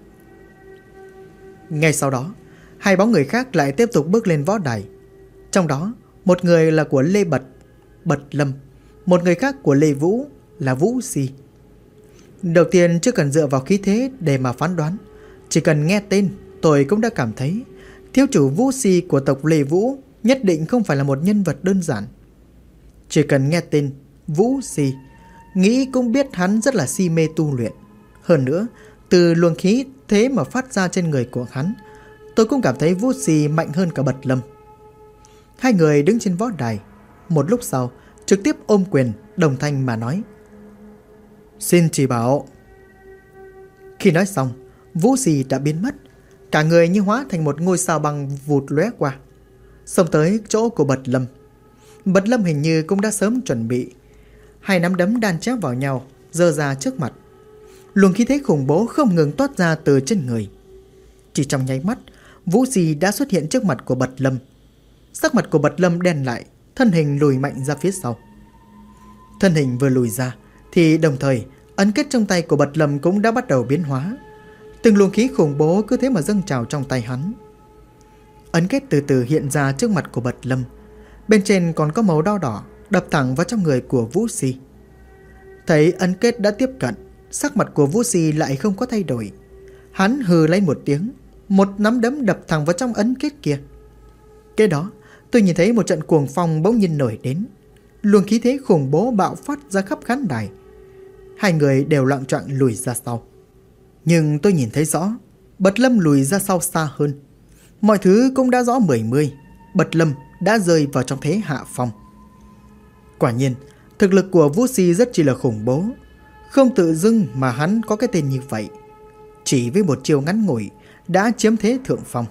Ngay sau đó, hai bóng người khác lại tiếp tục bước lên võ đài. Trong đó, một người là của Lê Bật Lâm, một người khác của Lê Vũ là Vũ Si. Đầu tiên chưa cần dựa vào khí thế để mà phán đoán, chỉ cần nghe tên tôi cũng đã cảm thấy thiếu chủ Vũ Si của tộc Lê Vũ nhất định không phải là một nhân vật đơn giản. Chỉ cần nghe tên Vũ Si, nghĩ cũng biết hắn rất là si mê tu luyện. Hơn nữa, từ luồng khí thế mà phát ra trên người của hắn, tôi cũng cảm thấy Vũ Si mạnh hơn cả Bật Lâm. Hai người đứng trên võ đài, một lúc sau trực tiếp ôm quyền đồng thanh mà nói: "Xin chỉ bảo." Khi nói xong, Vũ Si đã biến mất, cả người như hóa thành một ngôi sao băng vụt lóe qua, xông tới chỗ của Bật Lâm. Bật Lâm hình như cũng đã sớm chuẩn bị, hai nắm đấm đan chéo vào nhau giơ ra trước mặt. Luồng khí thế khủng bố không ngừng toát ra từ trên người. Chỉ trong nháy mắt, Vũ Si đã xuất hiện trước mặt của Bật Lâm. Sắc mặt của Bật Lâm đen lại, thân hình lùi mạnh ra phía sau. Thân hình vừa lùi ra thì đồng thời ấn kết trong tay của Bật Lâm cũng đã bắt đầu biến hóa. Từng luồng khí khủng bố cứ thế mà dâng trào trong tay hắn. Ấn kết từ từ hiện ra trước mặt của Bật Lâm. Bên trên còn có màu đỏ đỏ đập thẳng vào trong người của Vũ Si. Thấy ấn kết đã tiếp cận, sắc mặt của Vũ Si lại không có thay đổi. Hắn hừ lấy một tiếng, một nắm đấm đập thẳng vào trong ấn kết kia. Kế đó, tôi nhìn thấy một trận cuồng phong bỗng nhiên nổi đến. Luồng khí thế khủng bố bạo phát ra khắp khán đài. Hai người đều loạng choạng lùi ra sau. Nhưng tôi nhìn thấy rõ, Bật Lâm lùi ra sau xa hơn. Mọi thứ cũng đã rõ mười mươi. Bật Lâm đã rơi vào trong thế hạ phong. Quả nhiên, thực lực của Vũ Si rất chỉ là khủng bố. Không tự dưng mà hắn có cái tên như vậy. Chỉ với một chiều ngắn ngủi đã chiếm thế thượng phong.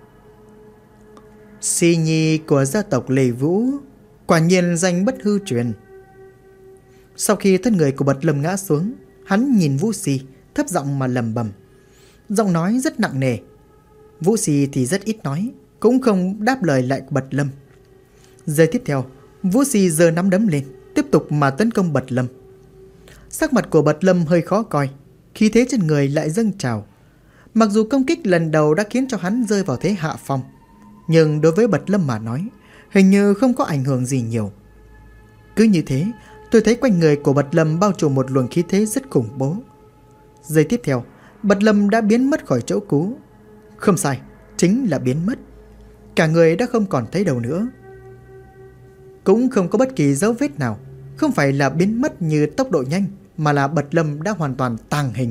Si nhi của gia tộc Lê Vũ, quả nhiên danh bất hư truyền. Sau khi thân người của Bật Lâm ngã xuống, hắn nhìn Vũ Si thấp giọng mà lẩm bẩm, giọng nói rất nặng nề. Vũ Si thì rất ít nói, cũng không đáp lời lại của Bật Lâm. Giây tiếp theo, Vũ Si giơ nắm đấm lên, tiếp tục mà tấn công Bật Lâm. Sắc mặt của Bật Lâm hơi khó coi, khí thế trên người lại dâng trào. Mặc dù công kích lần đầu đã khiến cho hắn rơi vào thế hạ phong, nhưng đối với Bật Lâm mà nói, hình như không có ảnh hưởng gì nhiều. Cứ như thế, tôi thấy quanh người của Bật Lâm bao trùm một luồng khí thế rất khủng bố. Giây tiếp theo, Bật Lâm đã biến mất khỏi chỗ cũ. Không sai, chính là biến mất. Cả người đã không còn thấy đâu nữa. Cũng không có bất kỳ dấu vết nào. Không phải là biến mất như tốc độ nhanh, mà là Bật Lâm đã hoàn toàn tàng hình.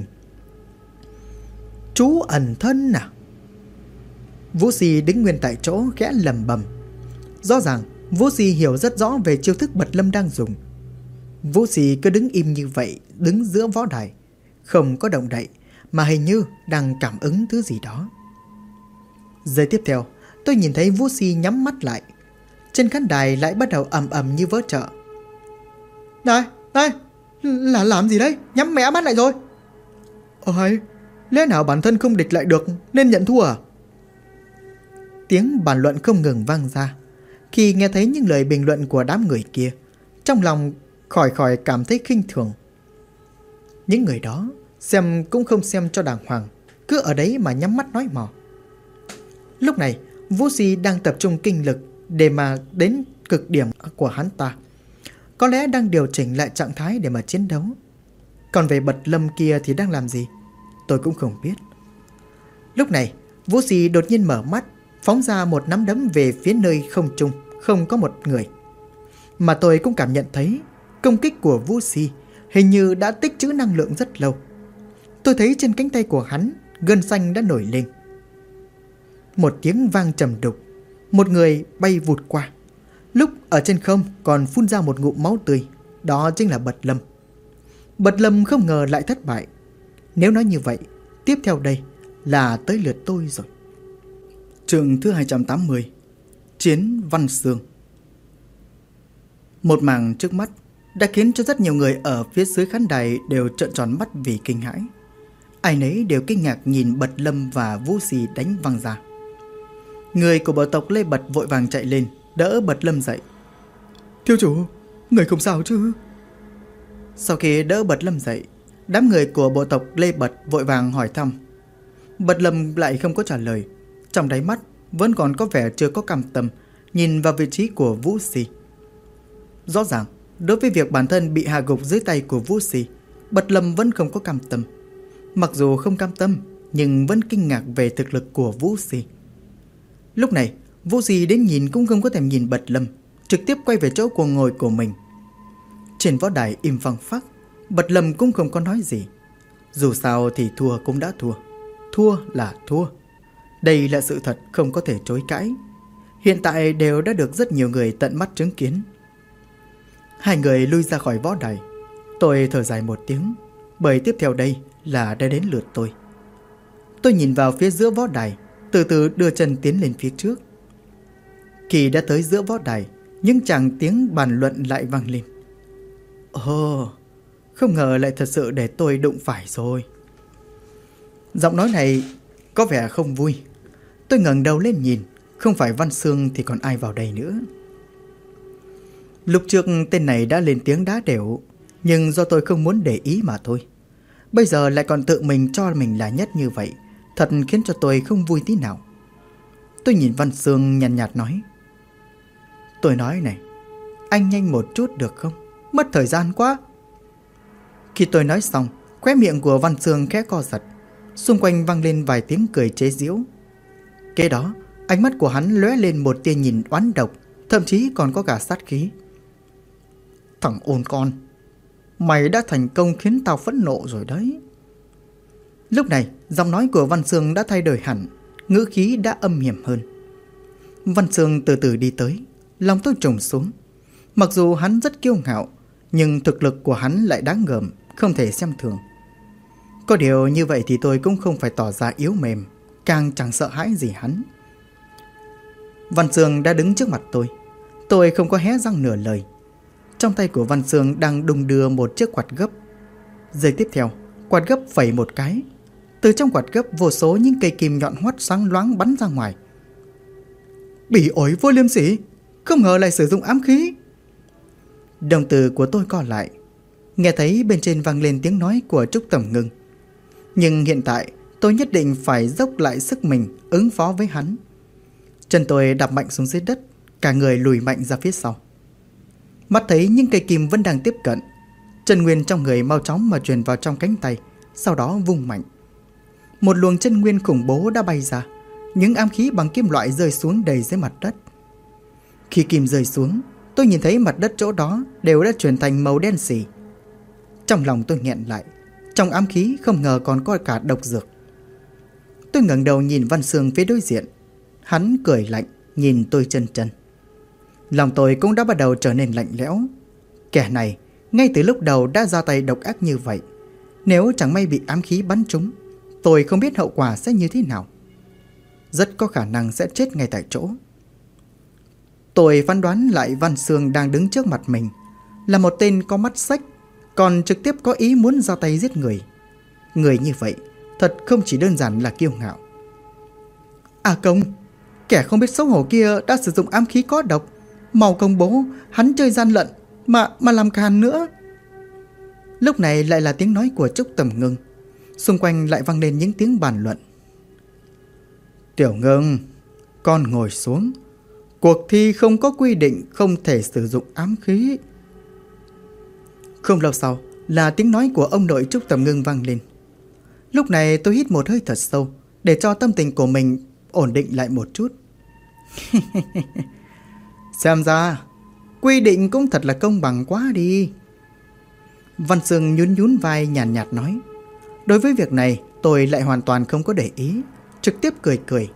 Chú ẩn thân à? Vũ Si đứng nguyên tại chỗ khẽ lẩm bẩm. Rõ ràng Vũ Si hiểu rất rõ về chiêu thức Bật Lâm đang dùng. Vũ Si cứ đứng im như vậy, đứng giữa võ đài, không có động đậy, mà hình như đang cảm ứng thứ gì đó. Giây tiếp theo, tôi nhìn thấy Vũ Si nhắm mắt lại. Trên khán đài lại bắt đầu ầm ầm như vỡ chợ. Này, là làm gì đấy? Nhắm mẹ mắt lại rồi. Ôi, lẽ nào bản thân không địch lại được nên nhận thua à? Tiếng bàn luận không ngừng vang ra. Khi nghe thấy những lời bình luận của đám người kia, trong lòng khỏi cảm thấy khinh thường. Những người đó xem cũng không xem cho đàng hoàng, cứ ở đấy mà nhắm mắt nói mò. Lúc này Vũ Si đang tập trung kinh lực để mà đến cực điểm của hắn ta. Có lẽ đang điều chỉnh lại trạng thái để mà chiến đấu. Còn về Bật Lâm kia thì đang làm gì, tôi cũng không biết. Lúc này Vũ Si đột nhiên mở mắt, phóng ra một nắm đấm về phía nơi không trung, không có một người. Mà tôi cũng cảm nhận thấy công kích của Vũ Si hình như đã tích trữ năng lượng rất lâu. Tôi thấy trên cánh tay của hắn gân xanh đã nổi lên. Một tiếng vang trầm đục, một người bay vụt qua. Lúc ở trên không còn phun ra một ngụm máu tươi. Đó chính là Bật Lâm. Bật Lâm không ngờ lại thất bại. Nếu nói như vậy, tiếp theo đây là tới lượt tôi rồi. Chương thứ 280. Chiến Văn Xương. Một màn trước mắt đã khiến cho rất nhiều người ở phía dưới khán đài đều trợn tròn mắt vì kinh hãi. Ai nấy đều kinh ngạc nhìn Bật Lâm và Vũ Xì đánh văng ra. Người của bộ tộc Lê Bật vội vàng chạy lên đỡ Bật Lâm dậy. Thiếu chủ, người không sao chứ? Sau khi đỡ Bật Lâm dậy, đám người của bộ tộc Lê Bật vội vàng hỏi thăm. Bật Lâm lại không có trả lời. Trong đáy mắt vẫn còn có vẻ chưa có cam tâm nhìn vào vị trí của Vũ Xì. Rõ ràng đối với việc bản thân bị hạ gục dưới tay của Vũ Xì, Bật Lâm vẫn không có cam tâm. Mặc dù không cam tâm nhưng vẫn kinh ngạc về thực lực của Vũ Xì. Lúc này Vũ Xì đến nhìn cũng không có thèm nhìn Bật Lâm, trực tiếp quay về chỗ của ngồi của mình. Trên võ đài im phăng phắc, Bật Lâm cũng không có nói gì. Dù sao thì thua cũng đã thua. Thua là thua. Đây là sự thật không có thể chối cãi. Hiện tại đều đã được rất nhiều người tận mắt chứng kiến. Hai người lui ra khỏi võ đài. Tôi thở dài một tiếng, bởi tiếp theo đây là đã đến lượt tôi. Tôi nhìn vào phía giữa võ đài, từ từ đưa chân tiến lên phía trước. Khi đã tới giữa võ đài, những tràng tiếng bàn luận lại vang lên. Ồ, không ngờ lại thật sự để tôi đụng phải rồi. Giọng nói này có vẻ không vui. Tôi ngẩng đầu lên nhìn, không phải Văn Xương thì còn ai vào đây nữa. Lúc trước tên này đã lên tiếng đá đều, nhưng do tôi không muốn để ý mà thôi. Bây giờ lại còn tự mình cho mình là nhất như vậy, thật khiến cho tôi không vui tí nào. Tôi nhìn Văn Xương nhàn nhạt nói. Tôi nói này, anh nhanh một chút được không? Mất thời gian quá. Khi tôi nói xong, khóe miệng của Văn Xương khẽ co giật. Xung quanh vang lên vài tiếng cười chế giễu. Kế đó, ánh mắt của hắn lóe lên một tia nhìn oán độc, thậm chí còn có cả sát khí. Thằng ôn con, mày đã thành công khiến tao phẫn nộ rồi đấy. Lúc này, giọng nói của Văn Xương đã thay đổi hẳn, ngữ khí đã âm hiểm hơn. Văn Xương từ từ đi tới, lòng tôi trùng xuống. Mặc dù hắn rất kiêu ngạo, nhưng thực lực của hắn lại đáng gờm, không thể xem thường. Có điều như vậy thì tôi cũng không phải tỏ ra yếu mềm, càng chẳng sợ hãi gì hắn. Văn Xương đã đứng trước mặt tôi. Tôi không có hé răng nửa lời. Trong tay của Văn Xương đang đung đưa một chiếc quạt gấp. Giây tiếp theo, quạt gấp phẩy một cái. Từ trong quạt gấp vô số những cây kim nhọn hoắt sáng loáng bắn ra ngoài. Bỉ ổi vô liêm sỉ, không ngờ lại sử dụng ám khí. Đồng tử của tôi co lại. Nghe thấy bên trên vang lên tiếng nói của Trúc Tầm Ngưng. Nhưng hiện tại tôi nhất định phải dốc lại sức mình ứng phó với hắn. Chân tôi đạp mạnh xuống dưới đất, cả người lùi mạnh ra phía sau. Mắt thấy những cây kim vẫn đang tiếp cận, chân nguyên trong người mau chóng mà truyền vào trong cánh tay, sau đó vung mạnh. Một luồng chân nguyên khủng bố đã bay ra, những ám khí bằng kim loại rơi xuống đầy dưới mặt đất. Khi kim rơi xuống, tôi nhìn thấy mặt đất chỗ đó đều đã chuyển thành màu đen xì. Trong lòng tôi nghẹn lại, trong ám khí không ngờ còn có cả độc dược. Tôi ngẩng đầu nhìn Văn Xương phía đối diện. Hắn cười lạnh nhìn tôi chân chân. Lòng tôi cũng đã bắt đầu trở nên lạnh lẽo. Kẻ này ngay từ lúc đầu đã ra tay độc ác như vậy. Nếu chẳng may bị ám khí bắn trúng, tôi không biết hậu quả sẽ như thế nào. Rất có khả năng sẽ chết ngay tại chỗ. Tôi phán đoán lại Văn Xương đang đứng trước mặt mình là một tên có mắt xếch, còn trực tiếp có ý muốn ra tay giết người. Người như vậy thật không chỉ đơn giản là kiêu ngạo. À công, kẻ không biết xấu hổ kia đã sử dụng ám khí có độc. Mau công bố hắn chơi gian lận mà làm càn nữa. Lúc này lại là tiếng nói của Trúc Tầm Ngưng. Xung quanh lại vang lên những tiếng bàn luận. Tiểu Ngưng, con ngồi xuống. Cuộc thi không có quy định không thể sử dụng ám khí. Không lâu sau là tiếng nói của ông nội Trúc Tầm Ngưng vang lên. Lúc này tôi hít một hơi thật sâu để cho tâm tình của mình ổn định lại một chút. Xem ra quy định cũng thật là công bằng quá đi. Văn Xương nhún nhún vai nhàn nhạt nói. Đối với việc này tôi lại hoàn toàn không có để ý, trực tiếp cười cười.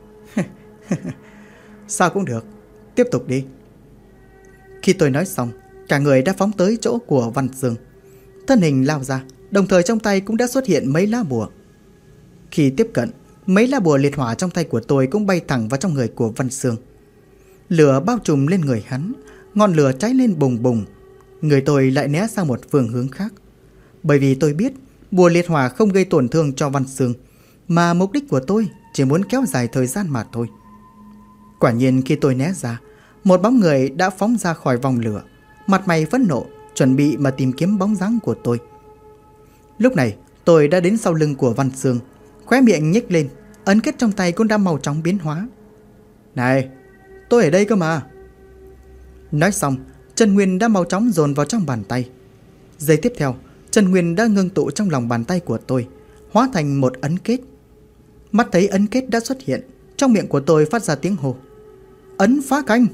Sao cũng được, tiếp tục đi. Khi tôi nói xong, cả người đã phóng tới chỗ của Văn Xương. Thân hình lao ra, đồng thời trong tay cũng đã xuất hiện mấy lá bùa. Khi tiếp cận, mấy lá bùa liệt hỏa trong tay của tôi cũng bay thẳng vào trong người của Văn Xương. Lửa bao trùm lên người hắn, ngọn lửa cháy lên bùng bùng. Người tôi lại né sang một phương hướng khác. Bởi vì tôi biết bùa liệt hỏa không gây tổn thương cho Văn Xương, mà mục đích của tôi chỉ muốn kéo dài thời gian mà thôi. Quả nhiên khi tôi né ra, một bóng người đã phóng ra khỏi vòng lửa, mặt mày phẫn nộ, chuẩn bị mà tìm kiếm bóng dáng của tôi. Lúc này tôi đã đến sau lưng của Văn Xương, khóe miệng nhếch lên, ấn kết trong tay cũng đã mau chóng biến hóa. Này, tôi ở đây cơ mà. Nói xong, chân nguyên đã mau chóng dồn vào trong bàn tay. Giây tiếp theo, chân nguyên đã ngưng tụ trong lòng bàn tay của tôi, hóa thành một ấn kết. Mắt thấy ấn kết đã xuất hiện, trong miệng của tôi phát ra tiếng hô: Ấn phá canh.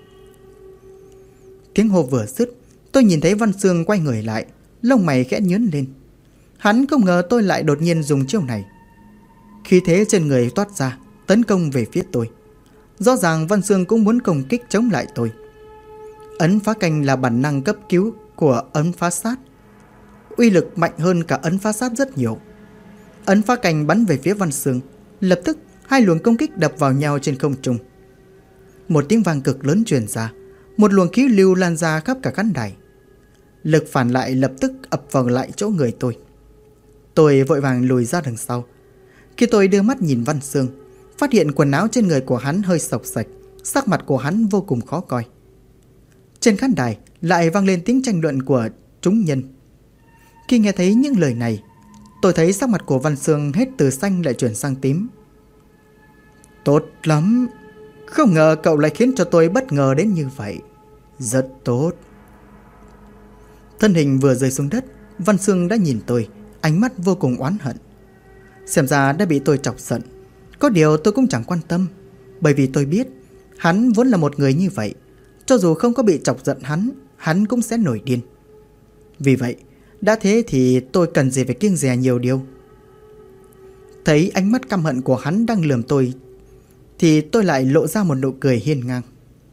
Tiếng hô vừa dứt, tôi nhìn thấy Văn Xương quay người lại, lông mày khẽ nhướng lên. Hắn không ngờ tôi lại đột nhiên dùng chiêu này. Khí thế trên người toát ra, tấn công về phía tôi. Rõ ràng Văn Xương cũng muốn công kích chống lại tôi. Ấn phá canh là bản năng cấp cứu của ấn phá sát, uy lực mạnh hơn cả ấn phá sát rất nhiều. Ấn phá canh bắn về phía Văn Xương, lập tức hai luồng công kích đập vào nhau trên không trung. Một tiếng vang cực lớn truyền ra, một luồng khí lưu lan ra khắp cả khán đài. Lực phản lại lập tức ập vào lại chỗ người tôi. Tôi vội vàng lùi ra đằng sau. Khi tôi đưa mắt nhìn Văn Xương, phát hiện quần áo trên người của hắn hơi xộc xệch, sắc mặt của hắn vô cùng khó coi. Trên khán đài lại vang lên tiếng tranh luận của chúng nhân. Khi nghe thấy những lời này, tôi thấy sắc mặt của Văn Xương hết từ xanh lại chuyển sang tím. Tốt lắm, không ngờ cậu lại khiến cho tôi bất ngờ đến như vậy. Rất tốt. Thân hình vừa rơi xuống đất, Văn Xương đã nhìn tôi, ánh mắt vô cùng oán hận. Xem ra đã bị tôi chọc giận. Có điều tôi cũng chẳng quan tâm, bởi vì tôi biết hắn vốn là một người như vậy. Cho dù không có bị chọc giận hắn cũng sẽ nổi điên. Vì vậy, đã thế thì tôi cần gì phải kiêng dè nhiều điều. Thấy ánh mắt căm hận của hắn đang lườm tôi, thì tôi lại lộ ra một nụ cười hiên ngang.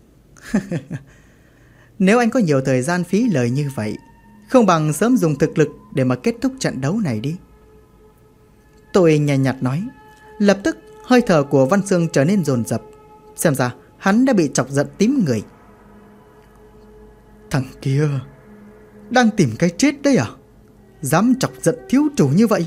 Nếu anh có nhiều thời gian phí lời như vậy, không bằng sớm dùng thực lực để mà kết thúc trận đấu này đi. Tôi nhàn nhạt nói. Lập tức hơi thở của Văn Xương trở nên dồn dập. Xem ra hắn đã bị chọc giận tím người. Thằng kia đang tìm cái chết đấy à? Dám chọc giận thiếu chủ như vậy?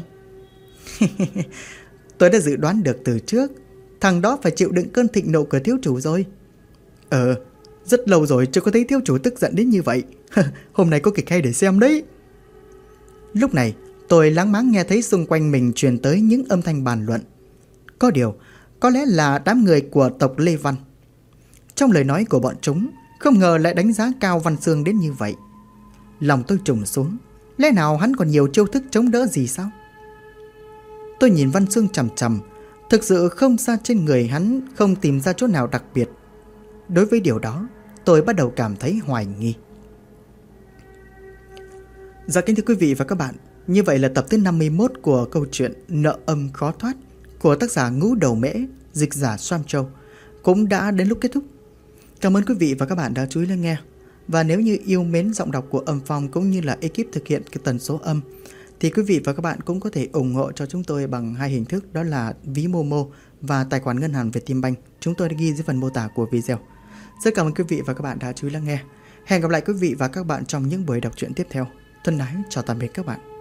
Tôi đã dự đoán được từ trước, thằng đó phải chịu đựng cơn thịnh nộ của thiếu chủ rồi. Rất lâu rồi chưa có thấy thiếu chủ tức giận đến như vậy. Hôm nay có kịch hay để xem đấy. Lúc này tôi láng máng nghe thấy xung quanh mình truyền tới những âm thanh bàn luận. Có điều, có lẽ là đám người của tộc Lê Văn. Trong lời nói của bọn chúng, không ngờ lại đánh giá cao Văn Xương đến như vậy. Lòng tôi trùng xuống. Lẽ nào hắn còn nhiều chiêu thức chống đỡ gì sao? Tôi nhìn Văn Xương chằm chằm. Thực sự không ra trên người hắn không tìm ra chỗ nào đặc biệt. Đối với điều đó, tôi bắt đầu cảm thấy hoài nghi. Dạ kính thưa quý vị và các bạn, như vậy là tập thứ 51 của câu chuyện Nợ Âm Khó Thoát của tác giả Ngũ Đầu Mễ, dịch giả Soam Châu cũng đã đến lúc kết thúc. Cảm ơn quý vị và các bạn đã chú ý lắng nghe. Và nếu như yêu mến giọng đọc của Âm Phong cũng như là ekip thực hiện cái tần số âm, thì quý vị và các bạn cũng có thể ủng hộ cho chúng tôi bằng hai hình thức, đó là ví Momo và tài khoản ngân hàng Vietinbank. Chúng tôi đã ghi dưới phần mô tả của video. Rất cảm ơn quý vị và các bạn đã chú ý lắng nghe. Hẹn gặp lại quý vị và các bạn trong những buổi đọc truyện tiếp theo. Thân ái chào tạm biệt các bạn.